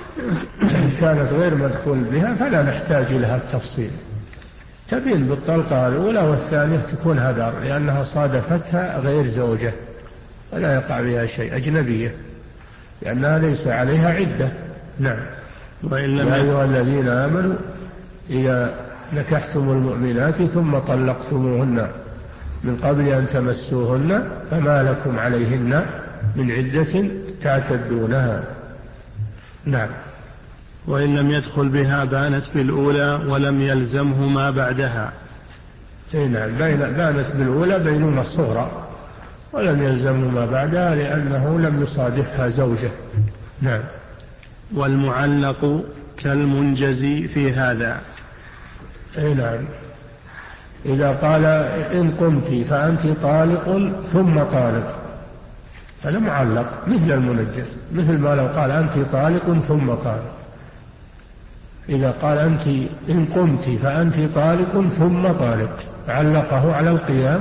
كانت غير مدخول بها فلا نحتاج لها التفصيل، تبين بالطلقة الأولى والثانية تكون هدر، لأنها صادفتها غير زوجة ولا يقع بها شيء، أجنبية، لأنها ليس عليها عدة. نعم. يا أيها الذين آمنوا إذا نكحتم المؤمنات ثم طلقتموهن من قبل أن تمسوهن فما لكم عليهن من عدة تعتدونها. نعم. وإن لم يدخل بها بانت بالأولى ولم يلزمه ما بعدها. نعم. بانت بالأولى بينونة الصغرى ولم يلزمه ما بعدها لأنه لم يصادفها زوجة. نعم. والمعلق كالمنجزي في هذا. اي نعم. إذا قال إن قمت فأنت طالق ثم طالق، هذا معلق مثل المنجز، مثل ما لو قال أنت طالق ثم طالق. إذا قال أنت إن قمت فأنت طالق ثم طالق علقه على القيام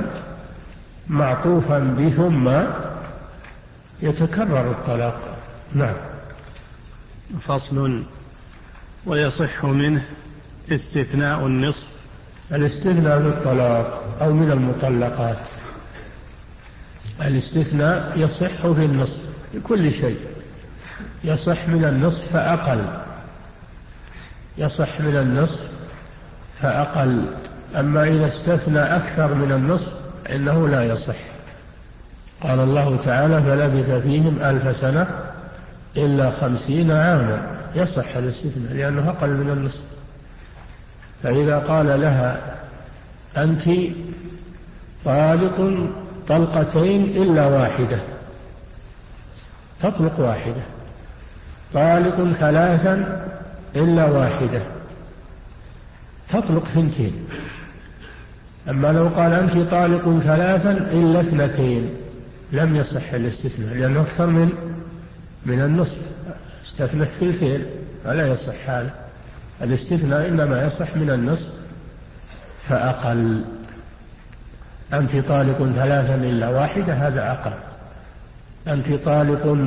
معطوفا بثم يتكرر الطلاق. نعم. فصل. ويصح منه استثناء النصف. الاستثناء من الطلاق أو من المطلقات، الاستثناء يصح في النصف لكل شيء، يصح من النصف فأقل، يصح من النصف فأقل. أما إذا استثنى أكثر من النصف إنه لا يصح. قال الله تعالى فلبث فيهم ألف سنة إلا خمسين عاما، يصح الاستثناء لأنه أقل من النصف. فإذا قال لها أنت طالق طلقتين إلا واحدة، تطلق واحدة، طالق ثلاثا إلا واحدة، تطلق ثنتين. أما لو قال أنت طالق ثلاثا إلا اثنتين لم يصح الاستثناء لأنه أكثر من من النصف، استثنى الثلثين فلا يصح هذا. الاستثناء إنما يصح من النصف فأقل. أنت طالق ثلاثا إلا واحدة هذا أقل. أنت طالق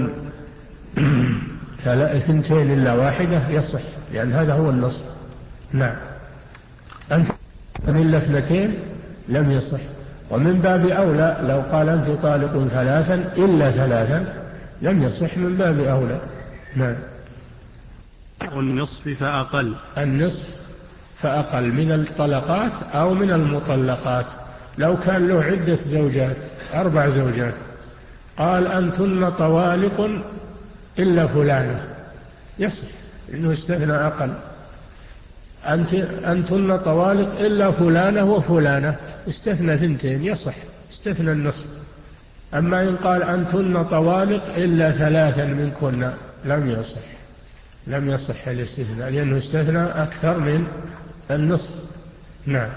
ثنتين إلا واحدة يصح لأن هذا هو النصف. نعم. أنت إلا اثنتين لم يصح. ومن باب أولى لو قال أنت طالق ثلاثا إلا ثلاثا لم يصح من باب أولى. نعم. النصف فأقل. النصف فأقل من الطلقات أو من المطلقات. لو كان له عدة زوجات أربع زوجات قال أنتن طوالق إلا فلانة يصح إنه استثنى أقل. أنت أنتن طوالق إلا فلانة وفلانة، استثنى ثنتين يصح، استثنى النصف. أما إن قال أنتن طوالق إلا ثلاثا منكن لم يصح، لم يصح الاستثناء، لأنه استثنى أكثر من النصف. نعم.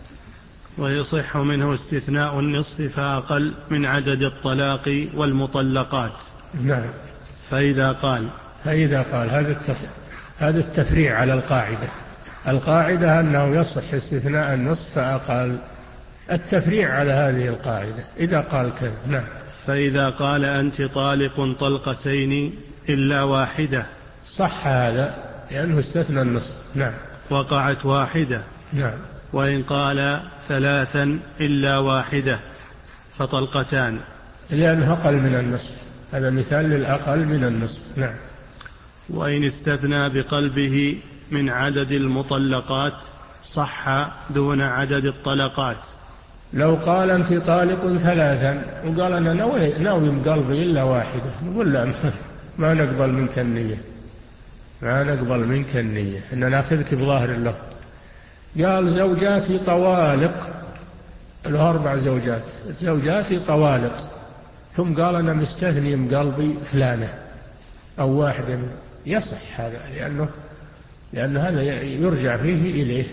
ويصح منه استثناء النصف فأقل من عدد الطلاق والمطلقات. نعم. فإذا قال فإذا قال هذا هذا التفريع على القاعدة. القاعدة أنه يصح استثناء النصف فأقل، التفريع على هذه القاعدة إذا قال كذا. نعم. فإذا قال أنت طالق طلقتين إلا واحدة صح هذا لأنه استثنى النصف. نعم. وقعت واحدة. نعم. وإن قال ثلاثا إلا واحدة فطلقتان، لأنه أقل من النصف، هذا مثال للأقل من النصف. نعم. وإن استثنى بقلبه من عدد المطلقات صح دون عدد الطلقات. لو قال أنت طالق ثلاثا وقال أنا ناوي ناوي بقلبي إلا واحدة، نقول لا ما نقبل منك النية، ما نقبل منك النية، إن نأخذك بظاهر الله. قال زوجاتي طوالق، له أربع زوجات، زوجاتي طوالق، ثم قال أنا مستثني بقلبي فلانة أو واحدة، يصح هذا لأنه لأن هذا يرجع فيه إليه،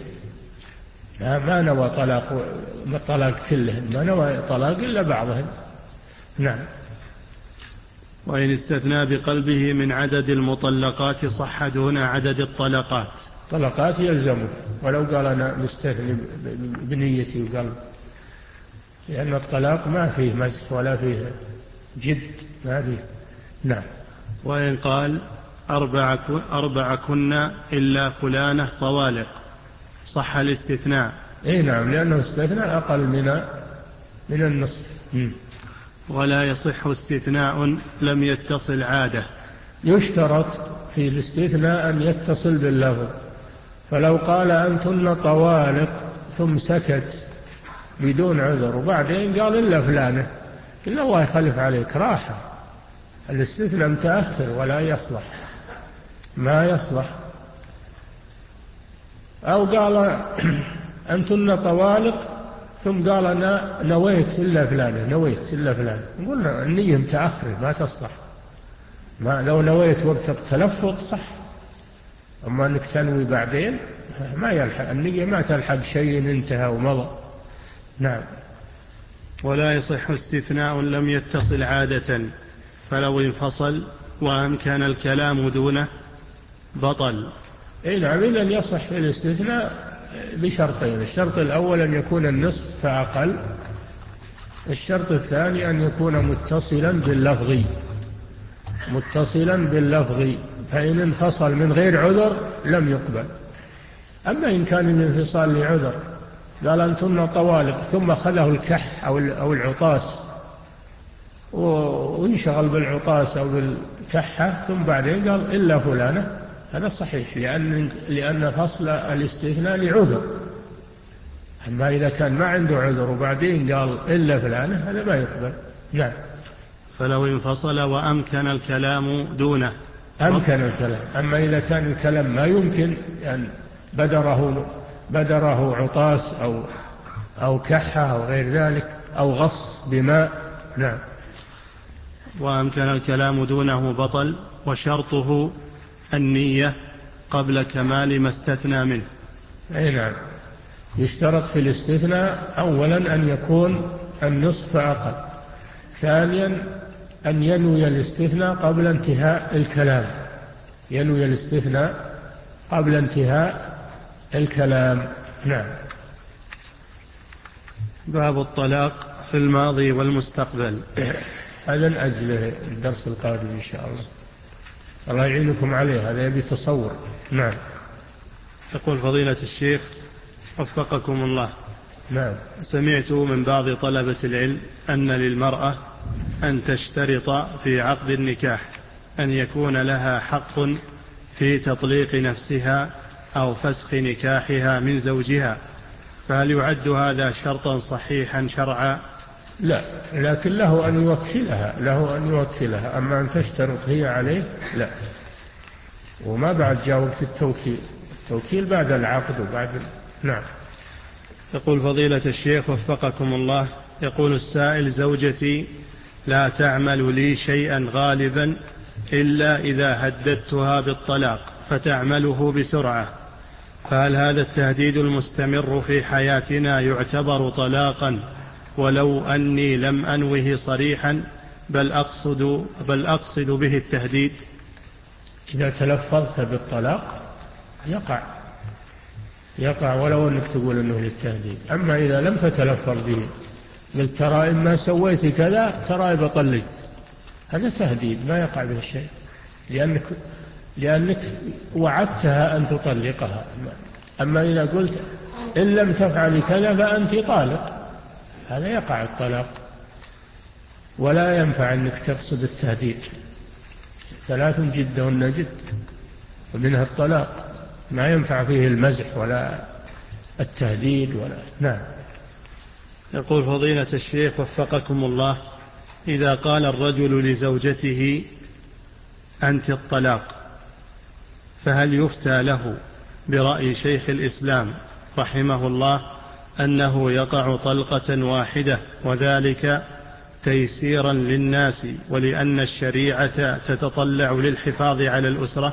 ما نوى طلاق طلاق كلهن، ما نوى طلاق إلا بعضهن. نعم. وإن استثنى بقلبه من عدد المطلقات صح دون عدد الطلقات. طلقات يلزمه ولو قال أنا مستثني بنيتي وقلب، لأن الطلاق ما فيه مسك ولا فيه جد، ما فيه. نعم. وإن قال أربع, أربع كنا إلا فلانة طوالق صح الاستثناء. اي نعم، لأنه استثناء أقل من من النصف. م. ولا يصح استثناء لم يتصل عادة. يشترط في الاستثناء أن يتصل باللفظ، فلو قال أنتن طوالق ثم سكت بدون عذر وبعدين قال إلا فلانة، إلا الله يخلف عليك راحة، الاستثناء متأخر ولا يصلح، ما يصلح. أو قال أنتن طوالق ثم قال أنا نويت إلا فلانة، نويت إلا فلانة، نقول النية متأخرة ما تصلح، ما لو نويت وقت التلفظ صح، أما أنك تنوي بعدين ما يلحق النية، ما تلحق شيء انتهى ومضى. نعم. ولا يصح استثناء لم يتصل عادة، فلو انفصل وأمكن الكلام دونه بطل. إيه نعم، إذن يصح في الاستثناء بشرطين، الشرط الأول أن يكون النصف فأقل، الشرط الثاني أن يكون متصلا باللفظ، متصلا باللفظ، فإن انفصل من غير عذر لم يقبل. أما إن كان الانفصال لعذر، قال أنتن طوالق ثم أخذه الكح أو العطاس وانشغل بالعطاس أو بالكحة ثم بعدين قال إلا فلانة، هذا صحيح، لأن, لأن فصل الاستثناء لعذر. أما إذا كان ما عنده عذر وبعدين قال إلا فلانة هذا ما يقبل. نعم. فلو انفصل وأمكن الكلام دونه أمكن الكلام. أما إذا كان الكلام ما يمكن، يعني بدره بدره عطاس أو أو كحة أو غير ذلك أو غص بماء. نعم. وأمكن الكلام دونه بطل، وشرطه النية قبل كمال ما استثنى منه. أي نعم، يشترط في الاستثناء أولا أن يكون النصف أقل، ثانيا أن ينوي الاستثناء قبل انتهاء الكلام، ينوي الاستثناء قبل انتهاء الكلام. نعم. باب الطلاق في الماضي والمستقبل. هذا لأجل الدرس القادم إن شاء الله، الله يعينكم عليه، هذا يبي تصور. نعم. يقول فضيلة الشيخ وفقكم الله، نعم، سمعت من بعض طلبة العلم أن للمرأة أن تشترط في عقد النكاح أن يكون لها حق في تطليق نفسها أو فسخ نكاحها من زوجها، فهل يعد هذا شرطا صحيحا شرعا؟ لا، لكن له أن يوكلها، له أن يوكلها، أما أن تشترط هي عليه لا. وما بعد جاوب في التوكيل، توكيل بعد العقد وبعد. نعم. يقول فضيلة الشيخ وفقكم الله، يقول السائل: زوجتي لا تعمل لي شيئا غالبا إلا إذا هددتها بالطلاق فتعمله بسرعة، فهل هذا التهديد المستمر في حياتنا يعتبر طلاقا ولو أني لم أنوه صريحا بل أقصد, بل أقصد به التهديد؟ إذا تلفظت بالطلاق يقع يقع ولو أنك تقول أنه للتهديد. أما إذا لم تتلفظ به، قلت ترى إما سويت كذا ترى بطلق، هذا تهديد ما يقع به شيء، لأنك, لأنك وعدتها أن تطلقها. أما إذا قلت إن لم تفعل كذا فأنت طالق، هذا يقع الطلاق، ولا ينفع أنك تقصد التهديد. ثلاث جدهن جد ومنها الطلاق، ما ينفع فيه المزح ولا التهديد ولا. نعم. يقول فضيلة الشيخ وفقكم الله: إذا قال الرجل لزوجته أنت الطلاق، فهل يفتى له برأي شيخ الإسلام رحمه الله أنه يقع طلقة واحدة، وذلك تيسيرا للناس ولأن الشريعة تتطلع للحفاظ على الأسرة؟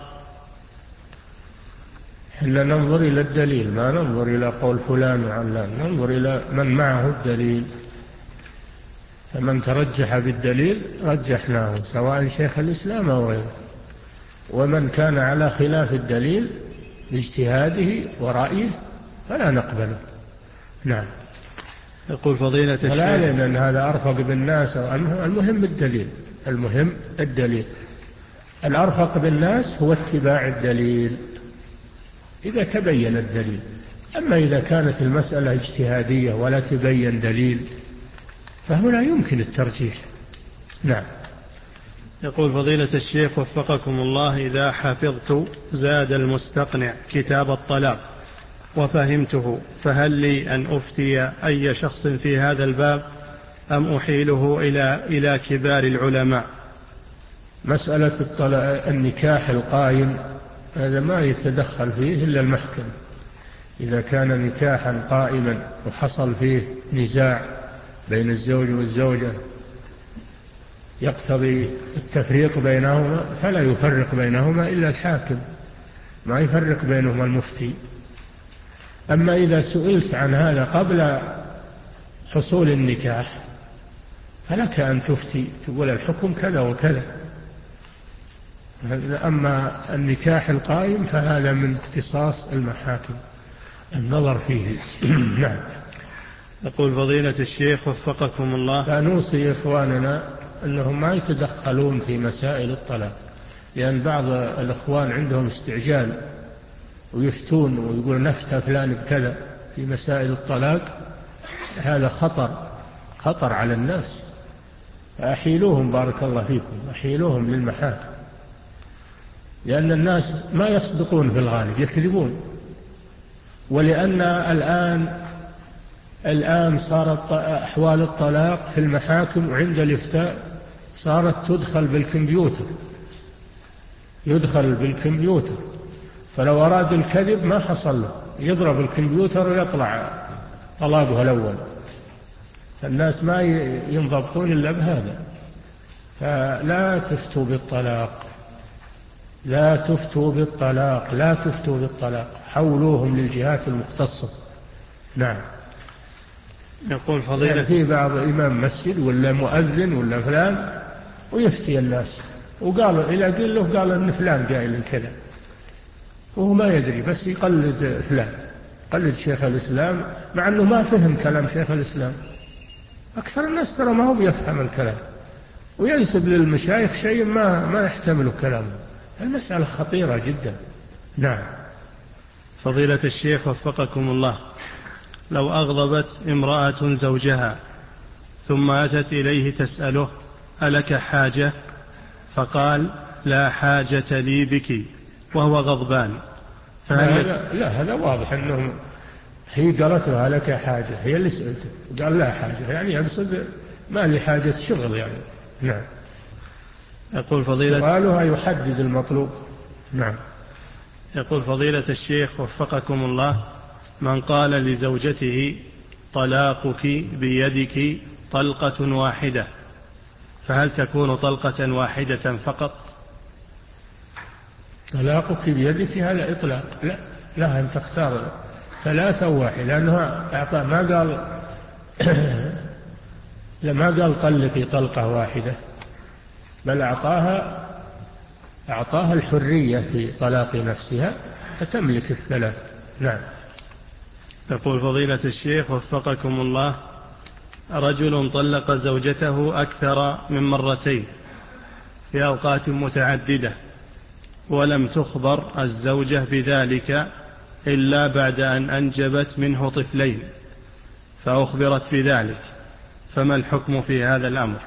إلا ننظر إلى الدليل، ما ننظر إلى قول فلان وعلان، ننظر إلى من معه الدليل، فمن ترجح بالدليل رجحناه سواء شيخ الإسلام أو غيره، ومن كان على خلاف الدليل باجتهاده ورأيه فلا نقبله. نعم. يقول فضيلة الشيخ: ولا علينا أن هذا أرفق بالناس، المهم الدليل، المهم الدليل. الأرفق بالناس هو اتباع الدليل إذا تبين الدليل. أما إذا كانت المسألة اجتهادية ولا تبين دليل فهنا يمكن الترجيح. نعم. يقول فضيلة الشيخ وفقكم الله: إذا حفظت زاد المستقنع كتاب الطلاق وفهمته، فهل لي أن أفتي أي شخص في هذا الباب أم أحيله إلى إلى كبار العلماء؟ مسألة النكاح القائم هذا ما يتدخل فيه إلا المحكم. إذا كان نكاحا قائما وحصل فيه نزاع بين الزوج والزوجة يقتضي التفريق بينهما، فلا يفرق بينهما إلا الحاكم، ما يفرق بينهما المفتي. أما إذا سئلت عن هذا قبل حصول النكاح فلك أن تفتي، تقول الحكم كذا وكذا. أما النكاح القائم فهذا من اختصاص المحاكم النظر فيه. نعم. يقول فضيلة الشيخ وفقكم الله: فنوصي إخواننا أنهم ما يتدخلون في مسائل الطلاق، لأن بعض الإخوان عندهم استعجال ويفتون ويقول نفتى فلان بكذا في مسائل الطلاق، هذا خطر خطر على الناس. فأحيلوهم بارك الله فيكم، أحيلوهم للمحاكم، لأن الناس ما يصدقون في الغالب، يكذبون. ولأن الآن الآن صارت أحوال الطلاق في المحاكم وعند الإفتاء صارت تدخل بالكمبيوتر، يدخل بالكمبيوتر، فلو أراد الكذب ما حصل له، يضرب الكمبيوتر ويطلع طلاقها الأول. فالناس ما ينضبطون إلا بهذا. فلا تفتوا بالطلاق، لا تفتوا بالطلاق، لا تفتوا بالطلاق، حولوهم للجهات المختصة. نعم. يقول فضيلة يعني في بعض إمام مسجد ولا مؤذن ولا فلان ويفتي الناس، وقال إلى قل له قال إن فلان قائل كذا، وهو ما يدري، بس يقلد فلان، يقلد شيخ الإسلام، مع أنه ما فهم كلام شيخ الإسلام. أكثر الناس ترى ما هو بيفهم الكلام، وينسب للمشايخ شيء ما ما يحتمله كلامه. المسألة خطيرة جدا. نعم. فضيلة الشيخ وفقكم الله: لو أغضبت امرأة زوجها ثم أتت إليه تسأله ألك حاجة، فقال لا حاجة لي بك وهو غضبان، فهل... لا, لا هذا واضح أنه هي قالت له ألك حاجة، هي اللي سألته قال لا حاجة، يعني يقصد ما لي حاجة شغل يعني. نعم. يقول فضيلة سؤالها يحدد المطلوب. نعم. يقول فضيلة الشيخ وفقكم الله: من قال لزوجته طلاقك بيدك طلقة واحدة، فهل تكون طلقة واحدة فقط؟ طلاقك بيدك هذا إطلاق، لا لها أن تختار ثلاثة واحدة، لأنه أعطى ما قال لما قال طلقي طلقة واحدة، بل أعطاها أعطاها الحرية في طلاق نفسها فتملك الثلاث. نعم. يقول فضيلة الشيخ وفقكم الله: رجل طلق زوجته أكثر من مرتين في أوقات متعددة، ولم تخبر الزوجة بذلك إلا بعد أن أنجبت منه طفلين فأخبرت بذلك، فما الحكم في هذا الأمر؟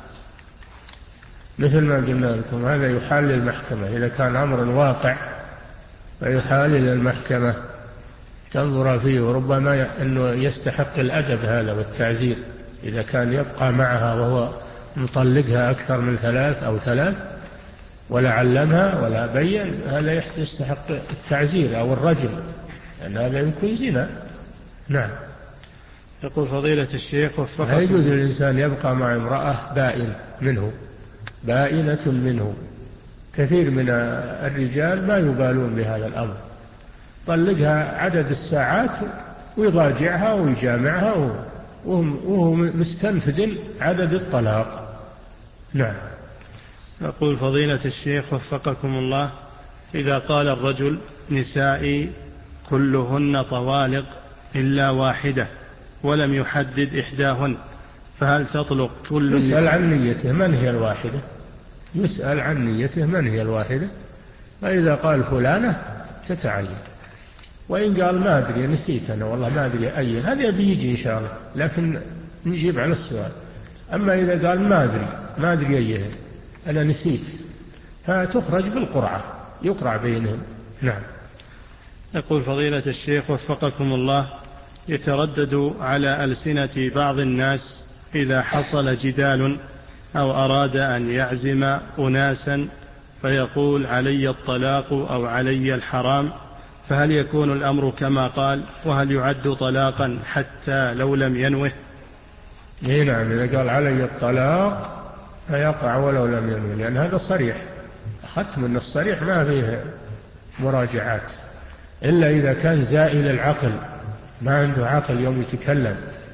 مثل ما قلنا لكم، هذا يحال للمحكمة إذا كان أمر واقع، فيحال إلى المحكمة تنظر فيه، وربما أنه يستحق الأدب هذا والتعزير إذا كان يبقى معها وهو مطلقها أكثر من ثلاث أو ثلاث ولا علمها ولا بين، هذا يستحق التعزير أو الرجم، لأن هذا يمكن زنا. نعم. يقول فضيلة الشيخ وفقكم: لا يجوز للإنسان يبقى مع امرأة بائن منه بائنة منه. كثير من الرجال ما يبالون بهذا الأمر، طلقها عدد الساعات ويضاجعها ويجامعها وهو مستنفد عدد الطلاق. نعم. يقول فضيلة الشيخ وفقكم الله: إذا قال الرجل نسائي كلهن طوالق إلا واحدة ولم يحدد إحداهن، فهل تطلق كل النساء؟ يسأل عن نيته من هي الواحدة، يسأل عن نيته من هي الواحدة، فإذا قال فلانة تتعين، وإن قال ما أدري نسيت أنا والله ما أدري أي، هذا بيجي إن شاء الله، لكن نجيب على السؤال. أما إذا قال ما أدري ما أدري أيه أنا نسيت، فتخرج بالقرعة يقرع بينهم. نعم. يقول فضيلة الشيخ وفقكم الله: يتردد على ألسنة بعض الناس إذا حصل جدال أو أراد أن يعزم أناسا فيقول علي الطلاق أو علي الحرام، فهل يكون الأمر كما قال، وهل يعد طلاقا حتى لو لم ينوه؟ إيه نعم، إذا قال علي الطلاق فيقع ولو لم ينوه، لأن هذا صريح، أخذت من الصريح ما فيه مراجعات، إلا إذا كان زائل العقل ما عنده عقل يوم يتكلم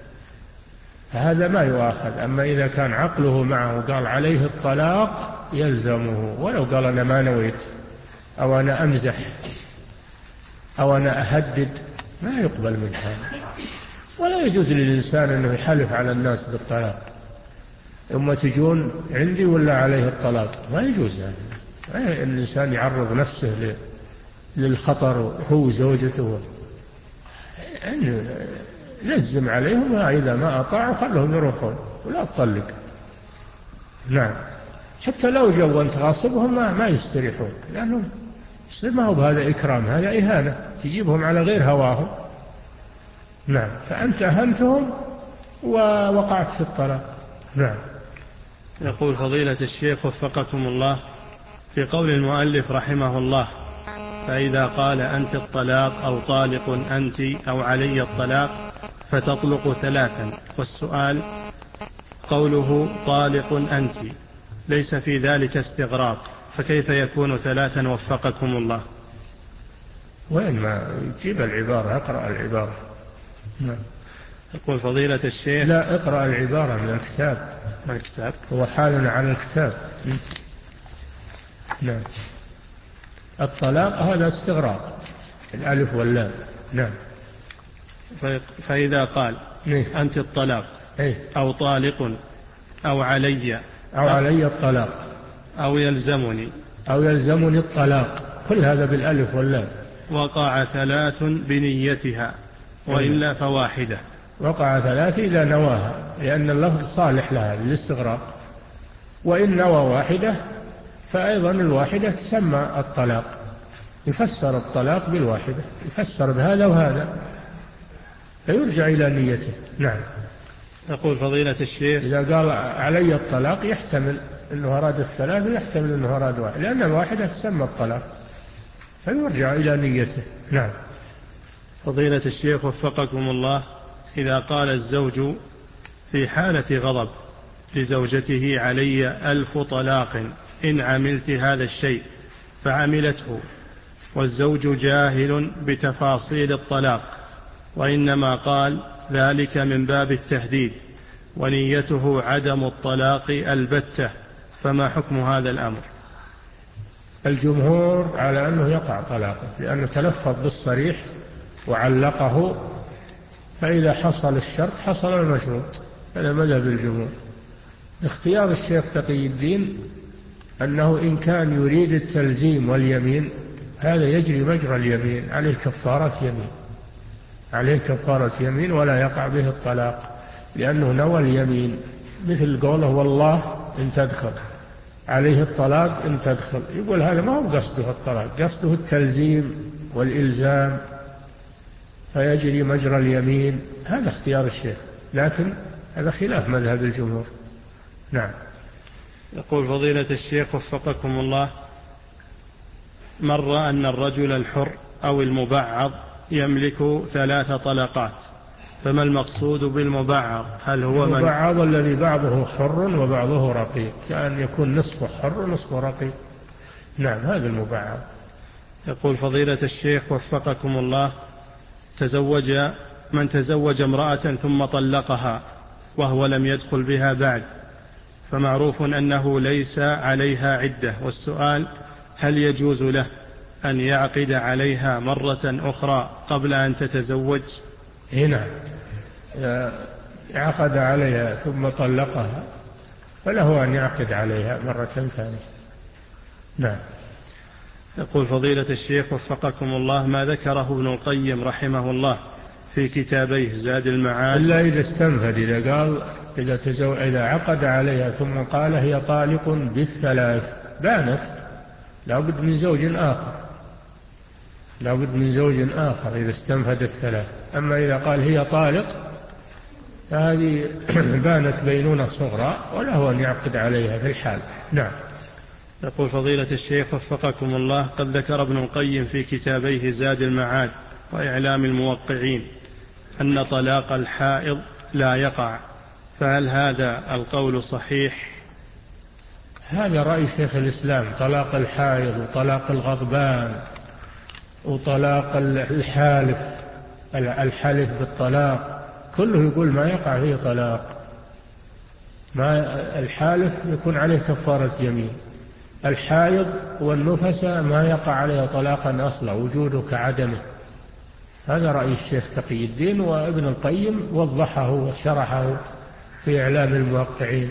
فهذا ما يؤاخذ. أما إذا كان عقله معه قال عليه الطلاق يلزمه، ولو قال أنا ما نويت أو أنا أمزح أو أنا أهدد ما يقبل من هذا. ولا يجوز للإنسان أنه يحلف على الناس بالطلاق، ثم تجون عندي ولا عليه الطلاق، ما يجوز هذا. الإنسان يعرض نفسه للخطر هو زوجته، يعني لزم عليهم، إذا ما أطاعوا خلهم يروحون ولا تطلق. نعم. حتى لو جو أنت غاصبهم ما, ما يستريحون، لأنهم ما هو بهذا إكرام، هذا إهانة تجيبهم على غير هواهم. نعم. فأنت أهنتهم ووقعت في الطلاق. نعم. يقول فضيلة الشيخ وفقكم الله: في قول المؤلف رحمه الله: فإذا قال أنت الطلاق أو طالق أنت أو علي الطلاق فتطلق ثلاثا، والسؤال قوله طالق أنت ليس في ذلك استغراق، فكيف يكون ثلاثا وفقكم الله؟ وين ما يجيب العبارة، اقرأ العبارة. نعم. يقول فضيلة الشيخ: لا، اقرأ العبارة من الكتاب. من الكتاب هو حالنا على الكتاب. نعم. الطلاق هذا استغراق الألف واللام. نعم. فإذا قال إيه؟ أنت الطلاق إيه؟ أو طالق أو علي أو علي الطلاق أو يلزمني أو يلزمني الطلاق، كل هذا بالألف واللام. وقع ثلاث بنيتها وإلا فواحدة. وقع ثلاث إذا نواها، لأن اللفظ صالح لها للاستغراق، وإن نوى واحدة فأيضا الواحدة تسمى الطلاق، يفسر الطلاق بالواحدة، يفسر بهذا وهذا، فيرجع إلى نيته. نعم. يقول فضيلة الشيخ: إذا قال علي الطلاق يحتمل أنه أراد الثلاث ويحتمل أنه أراد واحد، لأن الواحدة تسمى الطلاق، فيرجع إلى نيته. نعم. فضيلة الشيخ وفقكم الله، إذا قال الزوج في حالة غضب لزوجته علي ألف طلاق إن عملت هذا الشيء فعملته، والزوج جاهل بتفاصيل الطلاق وإنما قال ذلك من باب التهديد ونيته عدم الطلاق البتة، فما حكم هذا الأمر؟ الجمهور على أنه يقع طلاقه، لأنه تلفظ بالصريح وعلقه، فإذا حصل الشرط حصل المشروط. هذا مذهب الجمهور. اختيار الشيخ تقي الدين أنه إن كان يريد التلزيم واليمين هذا يجري مجرى اليمين، عليه كفارة يمين، عليه كفارة يمين ولا يقع به الطلاق، لأنه نوى اليمين، مثل قوله والله إن تدخل، عليه الطلاق إن تدخل. يقول هذا ما هو قصده الطلاق، قصده التلزيم والإلزام، فيجري مجرى اليمين. هذا اختيار الشيخ، لكن هذا خلاف مذهب الجمهور. نعم. يقول فضيلة الشيخ وفقكم الله، مر أن الرجل الحر أو المبعض يملك ثلاث طلقات، فما المقصود بالمبعض؟ هل هو المبعض الذي بعضه حر وبعضه رقيق، كأن يكون نصفه حر ونصفه رقيق. نعم، هذا المبعض. يقول فضيلة الشيخ وفقكم الله، تزوج من تزوج امرأة ثم طلقها وهو لم يدخل بها بعد، فمعروف أنه ليس عليها عدة، والسؤال هل يجوز له أن يعقد عليها مرة أخرى قبل أن تتزوج؟ هنا عقد عليها ثم طلقها فله أن يعقد عليها مرة ثانية. نعم. يقول فضيلة الشيخ وفقكم الله، ما ذكره ابن القيم رحمه الله في كتابيه زاد المعاد، إلا إذا استنفد، إذا قال إذا, تزو... إذا عقد عليها ثم قال هي طالق بالثلاث بانت، لا بد من زوج آخر، لا بد من زوج آخر إذا استنفد الثلاث. أما إذا قال هي طالق فهذه بانت بينونة صغرى وله أن يعقد عليها في الحال. نعم. يقول فضيلة الشيخ وفقكم الله، قد ذكر ابن القيم في كتابيه زاد المعاد وإعلام الموقعين أن طلاق الحائض لا يقع، فهل هذا القول صحيح؟ هذا رأي شيخ الإسلام، طلاق الحائض وطلاق الغضبان وطلاق الحالف، الحلف بالطلاق كله يقول ما يقع فيه طلاق. ما الحالف يكون عليه كفارة يمين، الحائض والنفساء ما يقع عليه طلاقا أصلا، وجوده كعدمه. هذا رأي الشيخ تقي الدين، وابن القيم وضحه وشرحه في إعلام الموقعين.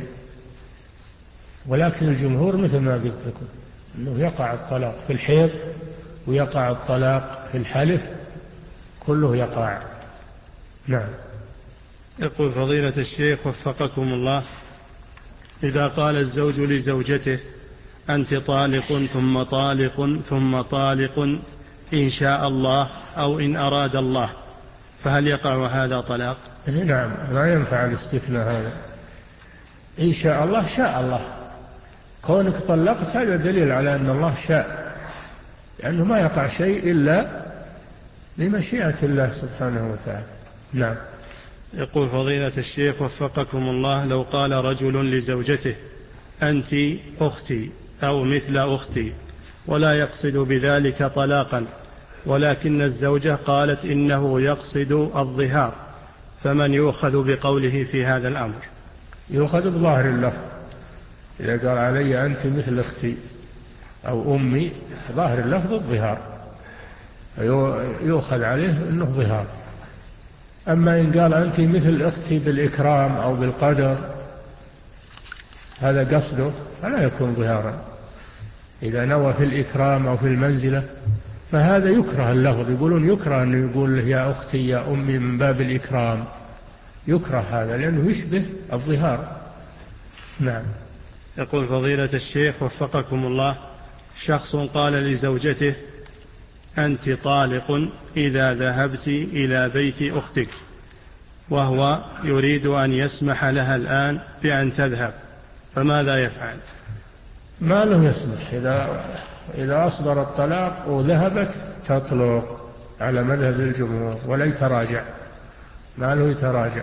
ولكن الجمهور مثل ما قلت لكم أنه يقع الطلاق في الحيض ويقع الطلاق في الحلف، كله يقع. نعم. يقول فضيلة الشيخ وفقكم الله، إذا قال الزوج لزوجته أنت طالق ثم طالق ثم طالق إن شاء الله أو إن أراد الله، فهل يقع هذا طلاق؟ نعم، لا ينفع الاستثناء هذا. إن شاء الله شاء الله، كونك طلقت هذا دليل على أن الله شاء، لأنه ما يقع شيء إلا بمشيئة الله سبحانه وتعالى. نعم. يقول فضيلة الشيخ وفقكم الله، لو قال رجل لزوجته أنت أختي أو مثل أختي ولا يقصد بذلك طلاقا، ولكن الزوجة قالت إنه يقصد الظهار، فمن يؤخذ بقوله في هذا الأمر؟ يؤخذ بظاهر اللفظ. إذا قال علي أنت مثل أختي أو أمي، ظاهر اللفظ الظهار، يؤخذ عليه أنه ظهار. أما إن قال أنت مثل أختي بالإكرام أو بالقدر، هذا قصده فلا يكون ظهارا. إذا نوى في الإكرام أو في المنزلة فهذا يكره اللفظ، يقولون يكره أنه يقول يا أختي يا أمي من باب الإكرام، يكره هذا لأنه يشبه الظهار. نعم. يقول فضيلة الشيخ وفقكم الله، شخص قال لزوجته أنت طالق إذا ذهبت إلى بيت أختك، وهو يريد أن يسمح لها الآن بأن تذهب، فماذا يفعل؟ ما له يسمح. إذا إذا أصدر الطلاق وذهبت تطلق على مذهب الجمهور ولا يتراجع، ما له يتراجع.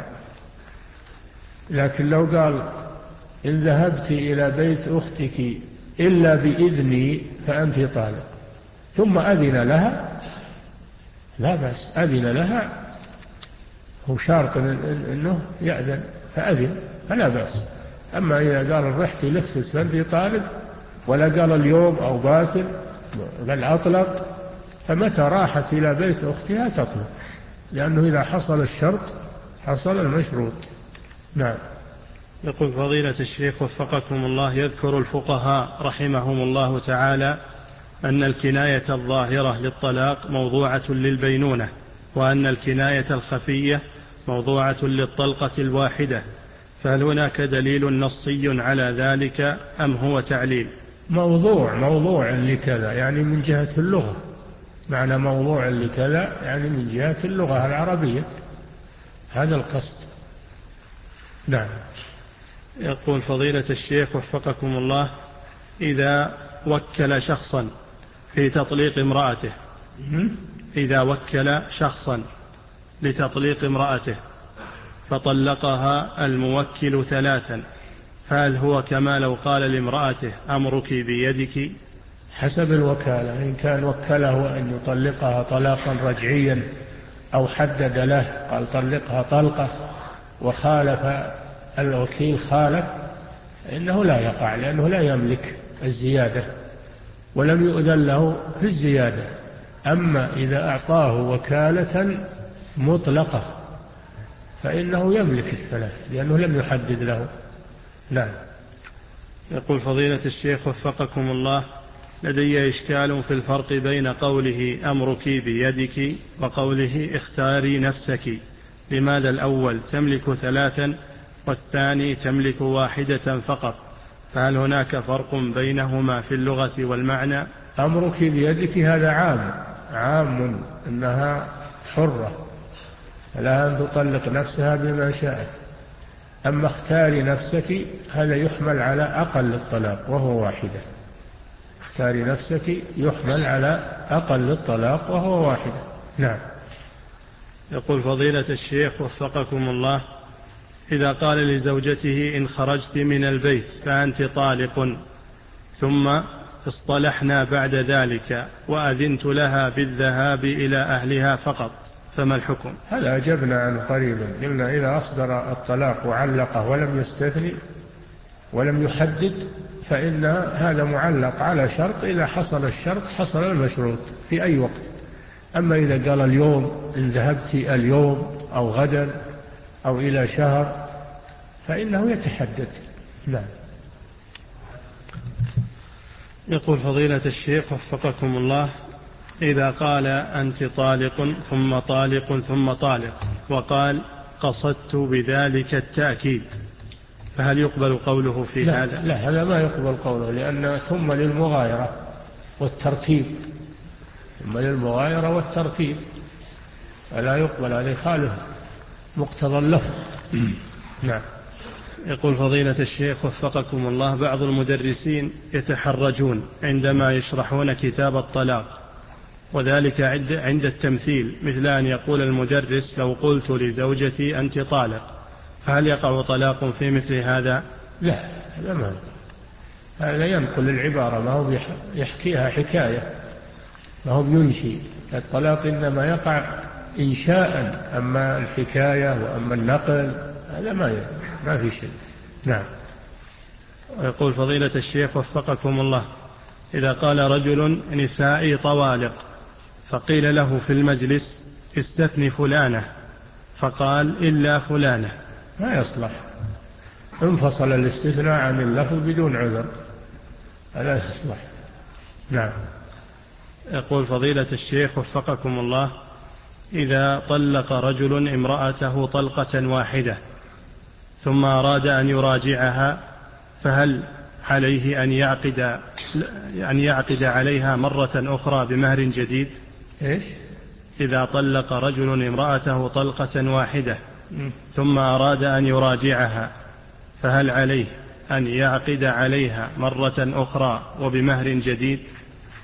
لكن لو قال إن ذهبت إلى بيت أختك إلا بإذني فأنت طالق، ثم أذن لها، لا بأس، أذن لها، هو شارط أنه يأذن فأذن فلا بأس. أما إذا قال رحت لفت فأنت طالق، ولا قال اليوم أو باسل بل أطلق، فمتى راحت إلى بيت أختها تطلق، لأنه إذا حصل الشرط حصل المشروط. نعم. يقول فضيلة الشيخ وفقكم الله، يذكر الفقهاء رحمهم الله تعالى أن الكناية الظاهرة للطلاق موضوعة للبينونة، وأن الكناية الخفية موضوعة للطلقة الواحدة، فهل هناك دليل نصي على ذلك أم هو تعليل؟ موضوع موضوع لكذا يعني من جهة اللغة، معنى موضوع لكذا يعني من جهة اللغة العربية، هذا القصد. نعم. يقول فضيلة الشيخ وفقكم الله، إذا وكل شخصا في تطليق امرأته إذا وكل شخصا لتطليق امرأته فطلقها الموكل ثلاثا، فهل هو كما لو قال لامرأته أمرك بيدك؟ حسب الوكالة، إن كان وكله أن يطلقها طلاقا رجعيا أو حدد له قال طلقها طلقة وخالف الوكيل خالف، إنه لا يقع، لأنه لا يملك الزيادة ولم يؤذن له في الزيادة. أما إذا أعطاه وكالة مطلقة فإنه يملك الثلاث لأنه لم يحدد له. نعم. يقول فضيلة الشيخ وفقكم الله، لدي إشكال في الفرق بين قوله أمرك بيدك وقوله اختاري نفسك، لماذا الأول تملك ثلاثا والثاني تملك واحدة فقط؟ فهل هناك فرق بينهما في اللغة والمعنى؟ أمرك بيدك هذا عام عام أنها حرة لها أن تطلق نفسها بما شاءت. أما اختاري نفسك هذا يحمل على أقل الطلاق وهو واحدة، اختاري نفسك يحمل على أقل الطلاق وهو واحدة. نعم. يقول فضيلة الشيخ وفقكم الله، إذا قال لزوجته إن خرجت من البيت فأنت طالق، ثم اصطلحنا بعد ذلك وأذنت لها بالذهاب إلى أهلها فقط، فما الحكم؟ هذا أجبنا عنه قريبا، قلنا إذا أصدر الطلاق وعلقه ولم يستثني ولم يحدد فإن هذا معلق على شرط، إذا حصل الشرط حصل المشروط في أي وقت. أما إذا قال اليوم إن ذهبت اليوم أو غدا أو إلى شهر فإنه يتحدد. نعم. يقول فضيلة الشيخ وفقكم الله، إذا قال أنت طالق ثم طالق ثم طالق وقال قصدت بذلك التأكيد، فهل يقبل قوله في لا هذا؟ لا، هذا ما يقبل قوله، لأن ثم للمغايرة والترتيب، ثم للمغايرة والترتيب فلا يقبل، هذا يخالف مقتضى اللفظ. نعم. يقول فضيلة الشيخ وفقكم الله، بعض المدرسين يتحرجون عندما يشرحون كتاب الطلاق، وذلك عند التمثيل، مثل أن يقول المدرس لو قلت لزوجتي أنت طالق، فهل يقع طلاق في مثل هذا؟ لا، هذا ما هذا ينقل العبارة، ما هو يحكيها حكاية، ما هو ينشي. الطلاق إنما يقع إنشاء، أما الحكاية وأما النقل هذا ما ما في شيء. نعم. ويقول فضيلة الشيخ وفقكم الله، إذا قال رجل نسائي طوالق فقيل له في المجلس استثني فلانة فقال إلا فلانة، ما يصلح، انفصل الاستثناء عن اللفظ بدون عذر، لا يصلح. نعم. يقول فضيلة الشيخ وفقكم الله، إذا طلق رجل امرأته طلقة واحدة ثم أراد أن يراجعها، فهل عليه أن يعقد أن يعقد عليها مرة أخرى بمهر جديد؟ إيش؟ إذا طلق رجل امرأته طلقة واحدة ثم أراد أن يراجعها، فهل عليه أن يعقد عليها مرة أخرى وبمهر جديد؟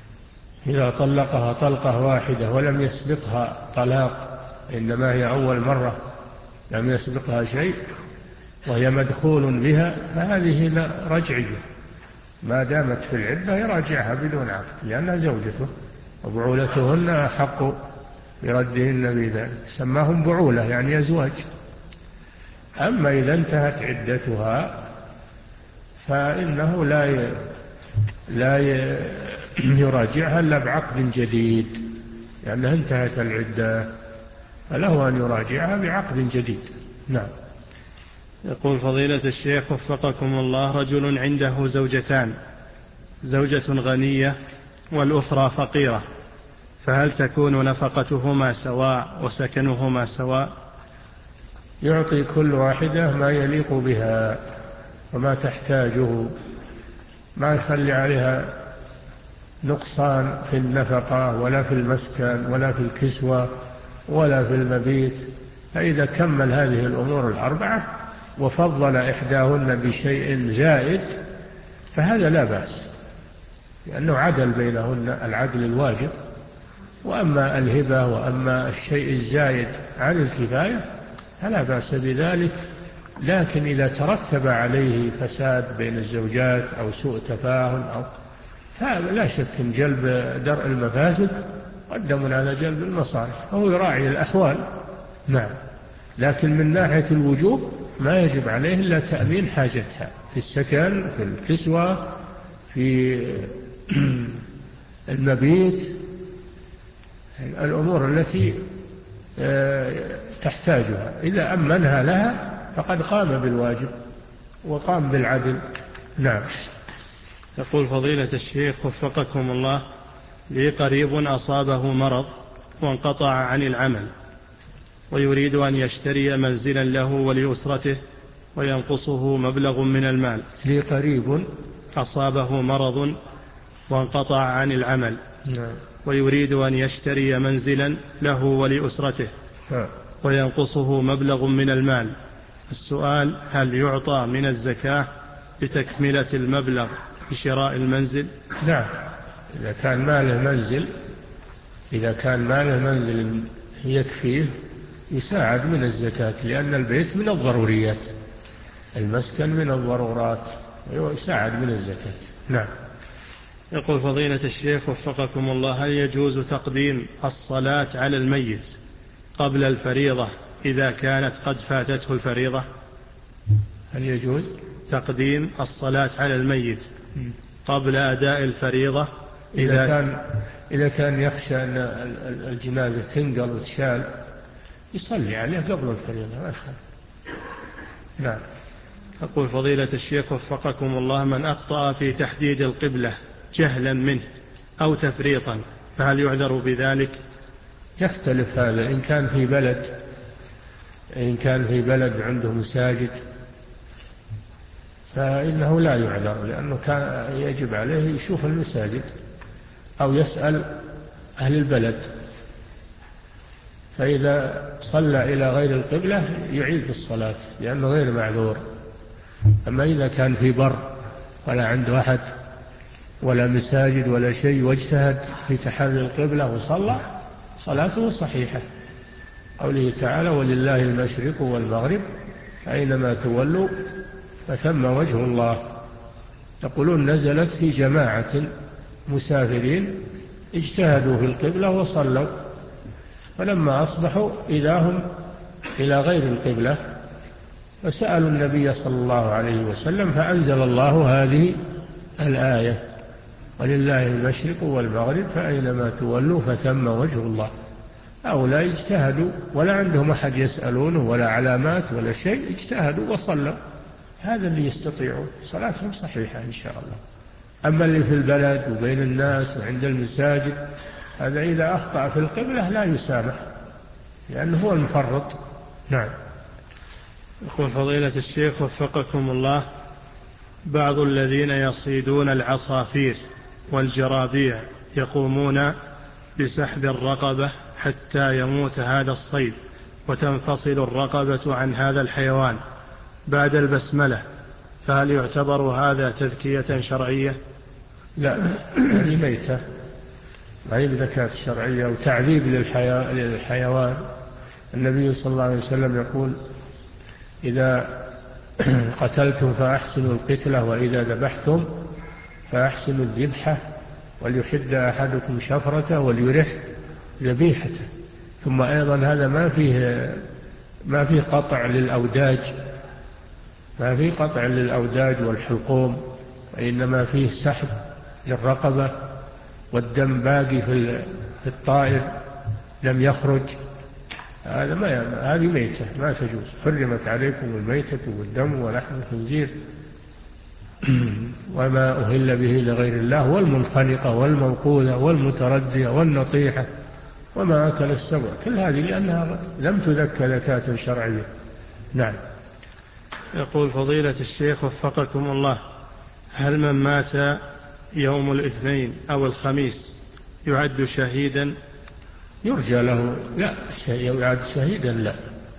إذا طلقها طلقة واحدة ولم يسبقها طلاق، إنما هي أول مرة لم يسبقها شيء وهي مدخول بها، فهذه رجعية، ما دامت في العدة يراجعها بدون عقد لأنها زوجته، وبعولتهن أحق بردهن بذلك، سماهم بعولة يعني أزواج. أما إذا انتهت عدتها فإنه لا ي... لا ي... يراجعها إلا بعقد جديد، لأنها انتهت العدة، فله أن يراجعها بعقد جديد. نعم. يقول فضيلة الشيخ وفقكم الله: رجل عنده زوجتان، زوجة غنية والأخرى فقيرة، فهل تكون نفقتهما سواء وسكنهما سواء؟ يعطي كل واحدة ما يليق بها وما تحتاجه، ما يخلي عليها نقصان في النفقة ولا في المسكن ولا في الكسوة ولا في المبيت. فإذا كمل هذه الأمور الأربعة وفضل إحداهن بشيء زائد فهذا لا بأس، لأنه عدل بينهن العدل الواجب. وأما الهبة وأما الشيء الزائد عن الكفاية فلا بأس بذلك، لكن إذا ترتب عليه فساد بين الزوجات أو سوء تفاهم أو فلا شك أن جلب درء المفاسد قدم على جلب المصالح، فهو يراعي الأحوال. نعم. لكن من ناحية الوجوب ما يجب عليه إلا تأمين حاجتها في السكن، في الكسوة، في المبيت، الأمور التي تحتاجها. إذا أمنها لها فقد قام بالواجب وقام بالعدل. نعم. يقول فضيلة الشيخ وفقكم الله: لي قريب أصابه مرض وانقطع عن العمل، ويريد أن يشتري منزلا له ولأسرته وينقصه مبلغ من المال. لي قريب أصابه مرض وانقطع عن العمل. نعم. ويريد أن يشتري منزلا له ولأسرته وينقصه مبلغ من المال. السؤال: هل يعطى من الزكاة لتكملة المبلغ بشراء المنزل؟ نعم. إذا كان ماله منزل إذا كان ماله منزل يكفيه يساعد من الزكاة، لأن البيت من الضروريات، المسكن من الضرورات، ويساعد من الزكاة. نعم. يقول فضيلة الشيخ وفقكم الله: هل يجوز تقديم الصلاة على الميت قبل الفريضة إذا كانت قد فاتته الفريضة؟ هل يجوز تقديم الصلاة على الميت قبل أداء الفريضة إذا, إذا كان إذا كان يخشى أن الجنازة تنقل وتشال يصلي عليه قبل الفريضة ما يخالف. نعم. أقول فضيلة الشيخ وفقكم الله: من أخطأ في تحديد القبلة جهلا منه أو تفريطا فهل يعذر بذلك؟ يختلف هذا. إن كان في بلد إن كان في بلد عنده مساجد فإنه لا يعذر، لأنه كان يجب عليه يشوف المساجد أو يسأل أهل البلد، فإذا صلى إلى غير القبلة يعيد الصلاة لأنه غير معذور. أما إذا كان في بر ولا عنده أحد ولا مساجد ولا شيء واجتهد في تحري القبلة وصلى صلاته صحيحة. قوله تعالى: ولله المشرق والمغرب أينما تولوا فثم وجه الله. يقولون نزلت في جماعة مسافرين اجتهدوا في القبلة وصلوا، فلما أصبحوا إذا هم إلى غير القبلة فسألوا النبي صلى الله عليه وسلم فأنزل الله هذه الآية: ولله المشرق والمغرب فأينما تولوا فثم وجه الله. هؤلاء اجتهدوا ولا عندهم أحد يسألونه ولا علامات ولا شيء، اجتهدوا وصلوا، هذا اللي يستطيعون صلاتهم صحيحة إن شاء الله. أما اللي في البلد وبين الناس وعند المساجد هذا إذا أخطأ في القبلة لا يسامح لأنه هو المفرط. نعم. يقول فضيلة الشيخ وفقكم الله: بعض الذين يصيدون العصافير والجرابيع يقومون بسحب الرقبة حتى يموت هذا الصيد وتنفصل الرقبة عن هذا الحيوان بعد البسملة، فهل يعتبر هذا تذكية شرعية؟ لا، هذه ميتة ما هي بزكاة شرعية وتعذيب للحيوان. النبي صلى الله عليه وسلم يقول إذا قتلتم فأحسنوا القتلة وإذا ذبحتم فأحسنوا الذبحة وليحد أحدكم شفرته وليرح ذبيحته. ثم أيضا هذا ما فيه ما فيه قطع للأوداج، ما فيه قطع للأوداج والحلقوم، وإنما فيه سحب للرقبة والدم باقي في الطائر لم يخرج. هذا ما هذه ميتة ما تجوز. حرمت عليكم الميتة والدم ولحم الخنزير وما أهل به لغير الله والمنخنقة والموقوذة والمتردية والنطيحة وما أكل السبع، كل هذه لأنها لم تذكى زكاة شرعية. نعم. يقول فضيلة الشيخ وفقكم الله، هل من مات يوم الاثنين أو الخميس يعد شهيدا؟ يرجى له. لا، يعد شهيدا لا.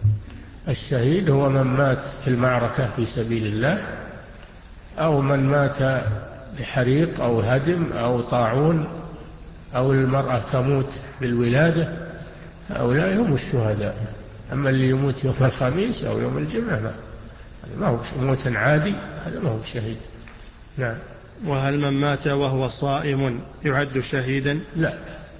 الشهيد هو من مات في المعركة في سبيل الله، أو من مات بحريق أو هدم أو طاعون، أو المرأة تموت بالولادة، هؤلاء هم الشهداء. أما اللي يموت يوم الخميس أو يوم الجمعة ما هو موت عادي، هذا ما هو شهيد. نعم. وهل من مات وهو صائم يعد شهيدا؟ لا،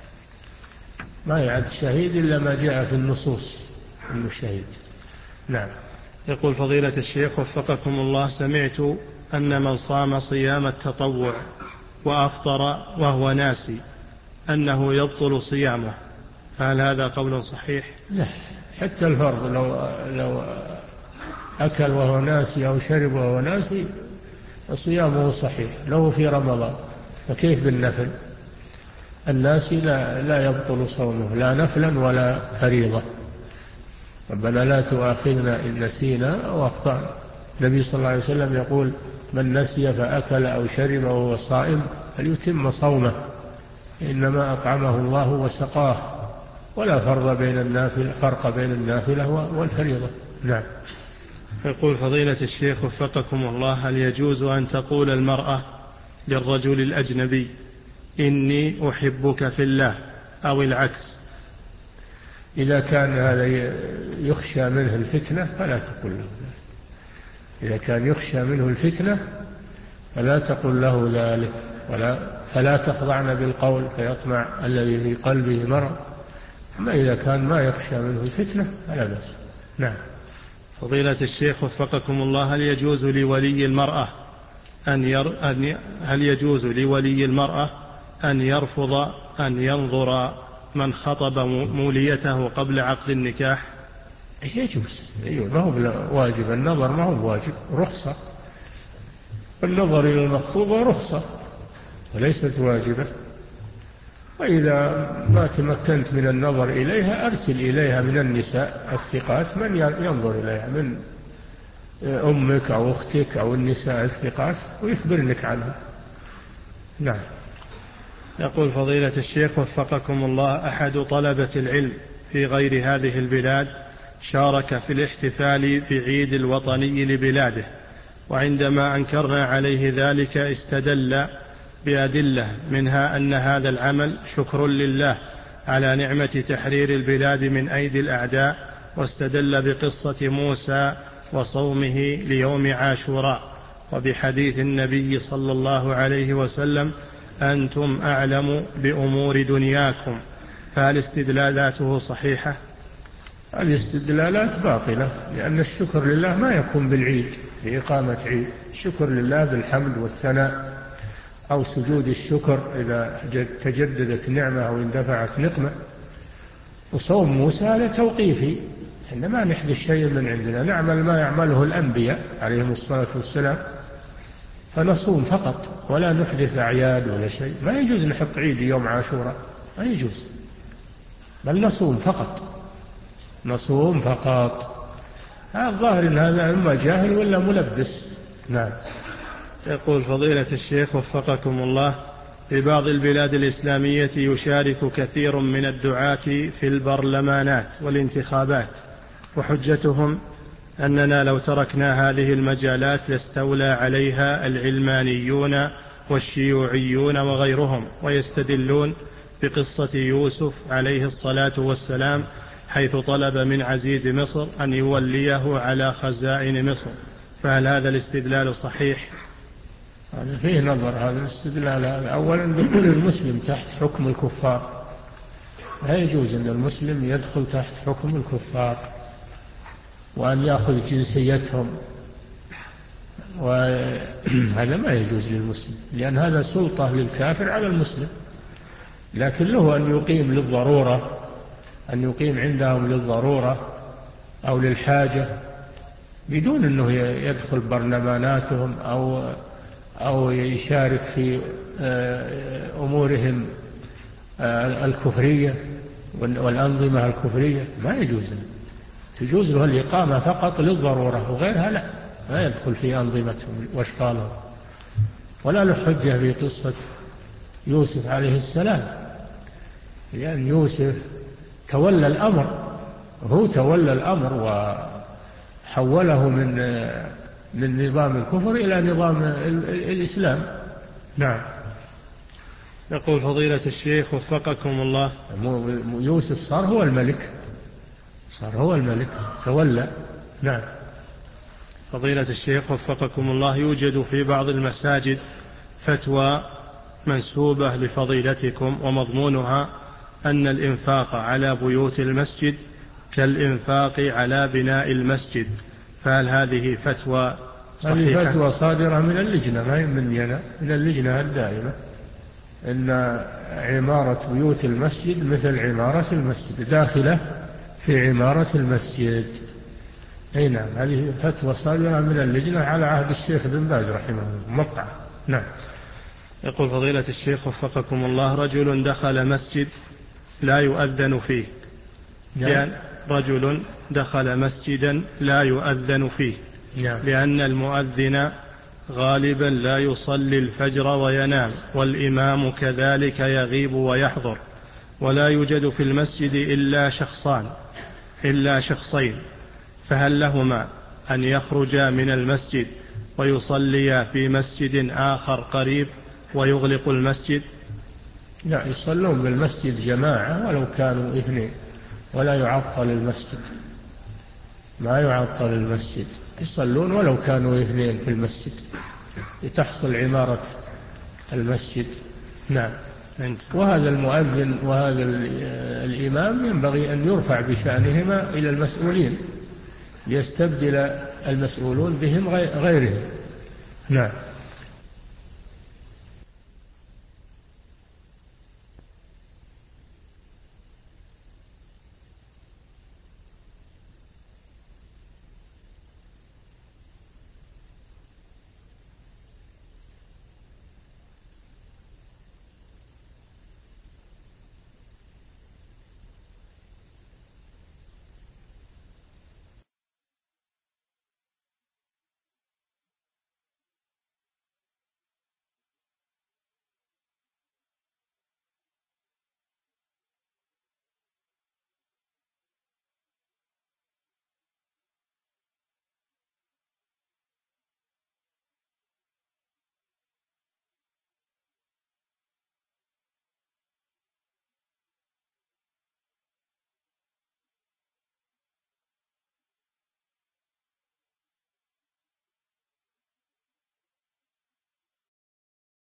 ما يعد شهيد إلا ما جاء في النصوص أنه شهيد. نعم. يقول فضيلة الشيخ وفقكم الله، سمعت أن من صام صيام التطوع وأفطر وهو ناسي أنه يبطل صيامه، فهل هذا قول صحيح؟ لا، حتى الفرض لو, لو أكل وهو ناسي أو شرب وهو ناسي صيامه صحيح لو في رمضان، فكيف بالنفل؟ الناسي لا, لا يبطل صومه لا نفلا ولا فريضة. ربنا لا تؤاخذنا إن نسينا أو أخطأنا. النبي صلى الله عليه وسلم يقول من نسي فأكل أو شرب وهو صائم فليتم صومه، إنما أطعمه الله وسقاه، ولا فرق بين النافلة فرق بين النافلة والفريضة. نعم. يقول فضيلة الشيخ وفقكم الله، هل يجوز أن تقول المرأة للرجل الأجنبي إني أحبك في الله أو العكس؟ إذا كان هذا يخشى منه الفتنة فلا تقول له ذلك. إذا كان يخشى منه الفتنة فلا تقول له ذلك، ولا فلا تخضعن بالقول فيطمع الذي في قلبه مرض. أما إذا كان ما يخشى منه الفتنة فلا بأس. نعم. فضيلة الشيخ وفقكم الله، هل يجوز لولي المرأة أن ير... أن ي... هل يجوز لولي المرأة أن يرفض أن ينظر من خطب موليته قبل عقد النكاح؟ يجوز. ما هو واجب النظر، ما هو واجب، رخصة. النظر إلى المخطوبة رخصة وليست واجبة. وإذا ما تمكنت من النظر إليها أرسل إليها من النساء الثقات من ينظر إليها، من أمك أو أختك أو النساء الثقات، ويخبرنك عنها. نعم. يقول فضيلة الشيخ وفقكم الله، أحد طلبة العلم في غير هذه البلاد شارك في الاحتفال بعيد الوطني لبلاده، وعندما أنكرنا عليه ذلك استدل بأدلة، منها أن هذا العمل شكر لله على نعمة تحرير البلاد من أيدي الأعداء، واستدل بقصة موسى وصومه ليوم عاشوراء، وبحديث النبي صلى الله عليه وسلم أنتم أعلم بأمور دنياكم، فهل استدلالاته صحيحة؟ الاستدلالات باطلة، لأن الشكر لله ما يكون بالعيد بإقامة عيد. الشكر لله بالحمد والثناء، أو سجود الشكر إذا تجددت نعمة أو اندفعت نقمة. وصوم موسى هذا توقيفي، إنما نحدث شيء من عندنا، نعمل ما يعمله الأنبياء عليهم الصلاة والسلام، فنصوم فقط ولا نحدث أعياد ولا شيء. ما يجوز نحط عيد يوم عاشوراء، ما يجوز، بل نصوم فقط، نصوم فقط. الظاهر إن هذا إما جاهل ولا ملبس. نعم. يقول فضيلة الشيخ وفقكم الله، في بعض البلاد الإسلامية يشارك كثير من الدعاة في البرلمانات والانتخابات، وحجتهم أننا لو تركنا هذه المجالات لاستولى عليها العلمانيون والشيوعيون وغيرهم، ويستدلون بقصة يوسف عليه الصلاة والسلام حيث طلب من عزيز مصر أن يوليه على خزائن مصر، فهل هذا الاستدلال صحيح؟ هذا فيه نظر. هذا الاستدلال أولا دخول المسلم تحت حكم الكفار، لا يجوز أن المسلم يدخل تحت حكم الكفار وأن يأخذ جنسيتهم، وهذا ما يجوز للمسلم، لأن هذا سلطة للكافر على المسلم. لكن له أن يقيم للضرورة، أن يقيم عندهم للضرورة أو للحاجة بدون أنه يدخل برلماناتهم أو أو يشارك في أمورهم الكفرية والأنظمة الكفرية، ما يجوز له. تجوز له الإقامة فقط للضرورة، وغيرها لا، ما يدخل في أنظمتهم واشغالهم. ولا له حجة في قصة يوسف عليه السلام، لأن يوسف تولى الأمر، هو تولى الأمر وحوله من من نظام الكفر إلى نظام الإسلام. نعم. يقول فضيلة الشيخ وفقكم الله، يوسف صار هو الملك، صار هو الملك تولى. نعم. فضيلة الشيخ وفقكم الله، يوجد في بعض المساجد فتوى منسوبة لفضيلتكم ومضمونها أن الإنفاق على بيوت المسجد كالإنفاق على بناء المسجد، فهل هذه فتوى صحيحة؟ هذه فتوى صادرة من اللجنة، ما هي مننا، من اللجنة الدائمة، إن عمارة بيوت المسجد مثل عمارة المسجد، داخلة في عمارة المسجد. أي نعم، هذه فتوى صادرة من اللجنة على عهد الشيخ بن باز رحمه الله، مقطع. نعم. يقول فضيلة الشيخ وفقكم الله، رجل دخل مسجد لا يؤذن فيه. نعم. لأن رجل دخل مسجدا لا يؤذن فيه. نعم. لأن المؤذن غالبا لا يصلي الفجر وينام، والإمام كذلك يغيب ويحضر، ولا يوجد في المسجد إلا شخصان إلا شخصين، فهل لهما أن يخرجا من المسجد ويصليا في مسجد آخر قريب ويغلق المسجد؟ لا، يصلون بالمسجد جماعة ولو كانوا اثنين، ولا يعطل المسجد، ما يعطل المسجد، يصلون ولو كانوا اثنين في المسجد لتحصل عمارة المسجد. نعم. وهذا المؤذن وهذا الإمام ينبغي أن يرفع بشأنهما إلى المسؤولين ليستبدل المسؤولون بهم غيرهم. نعم.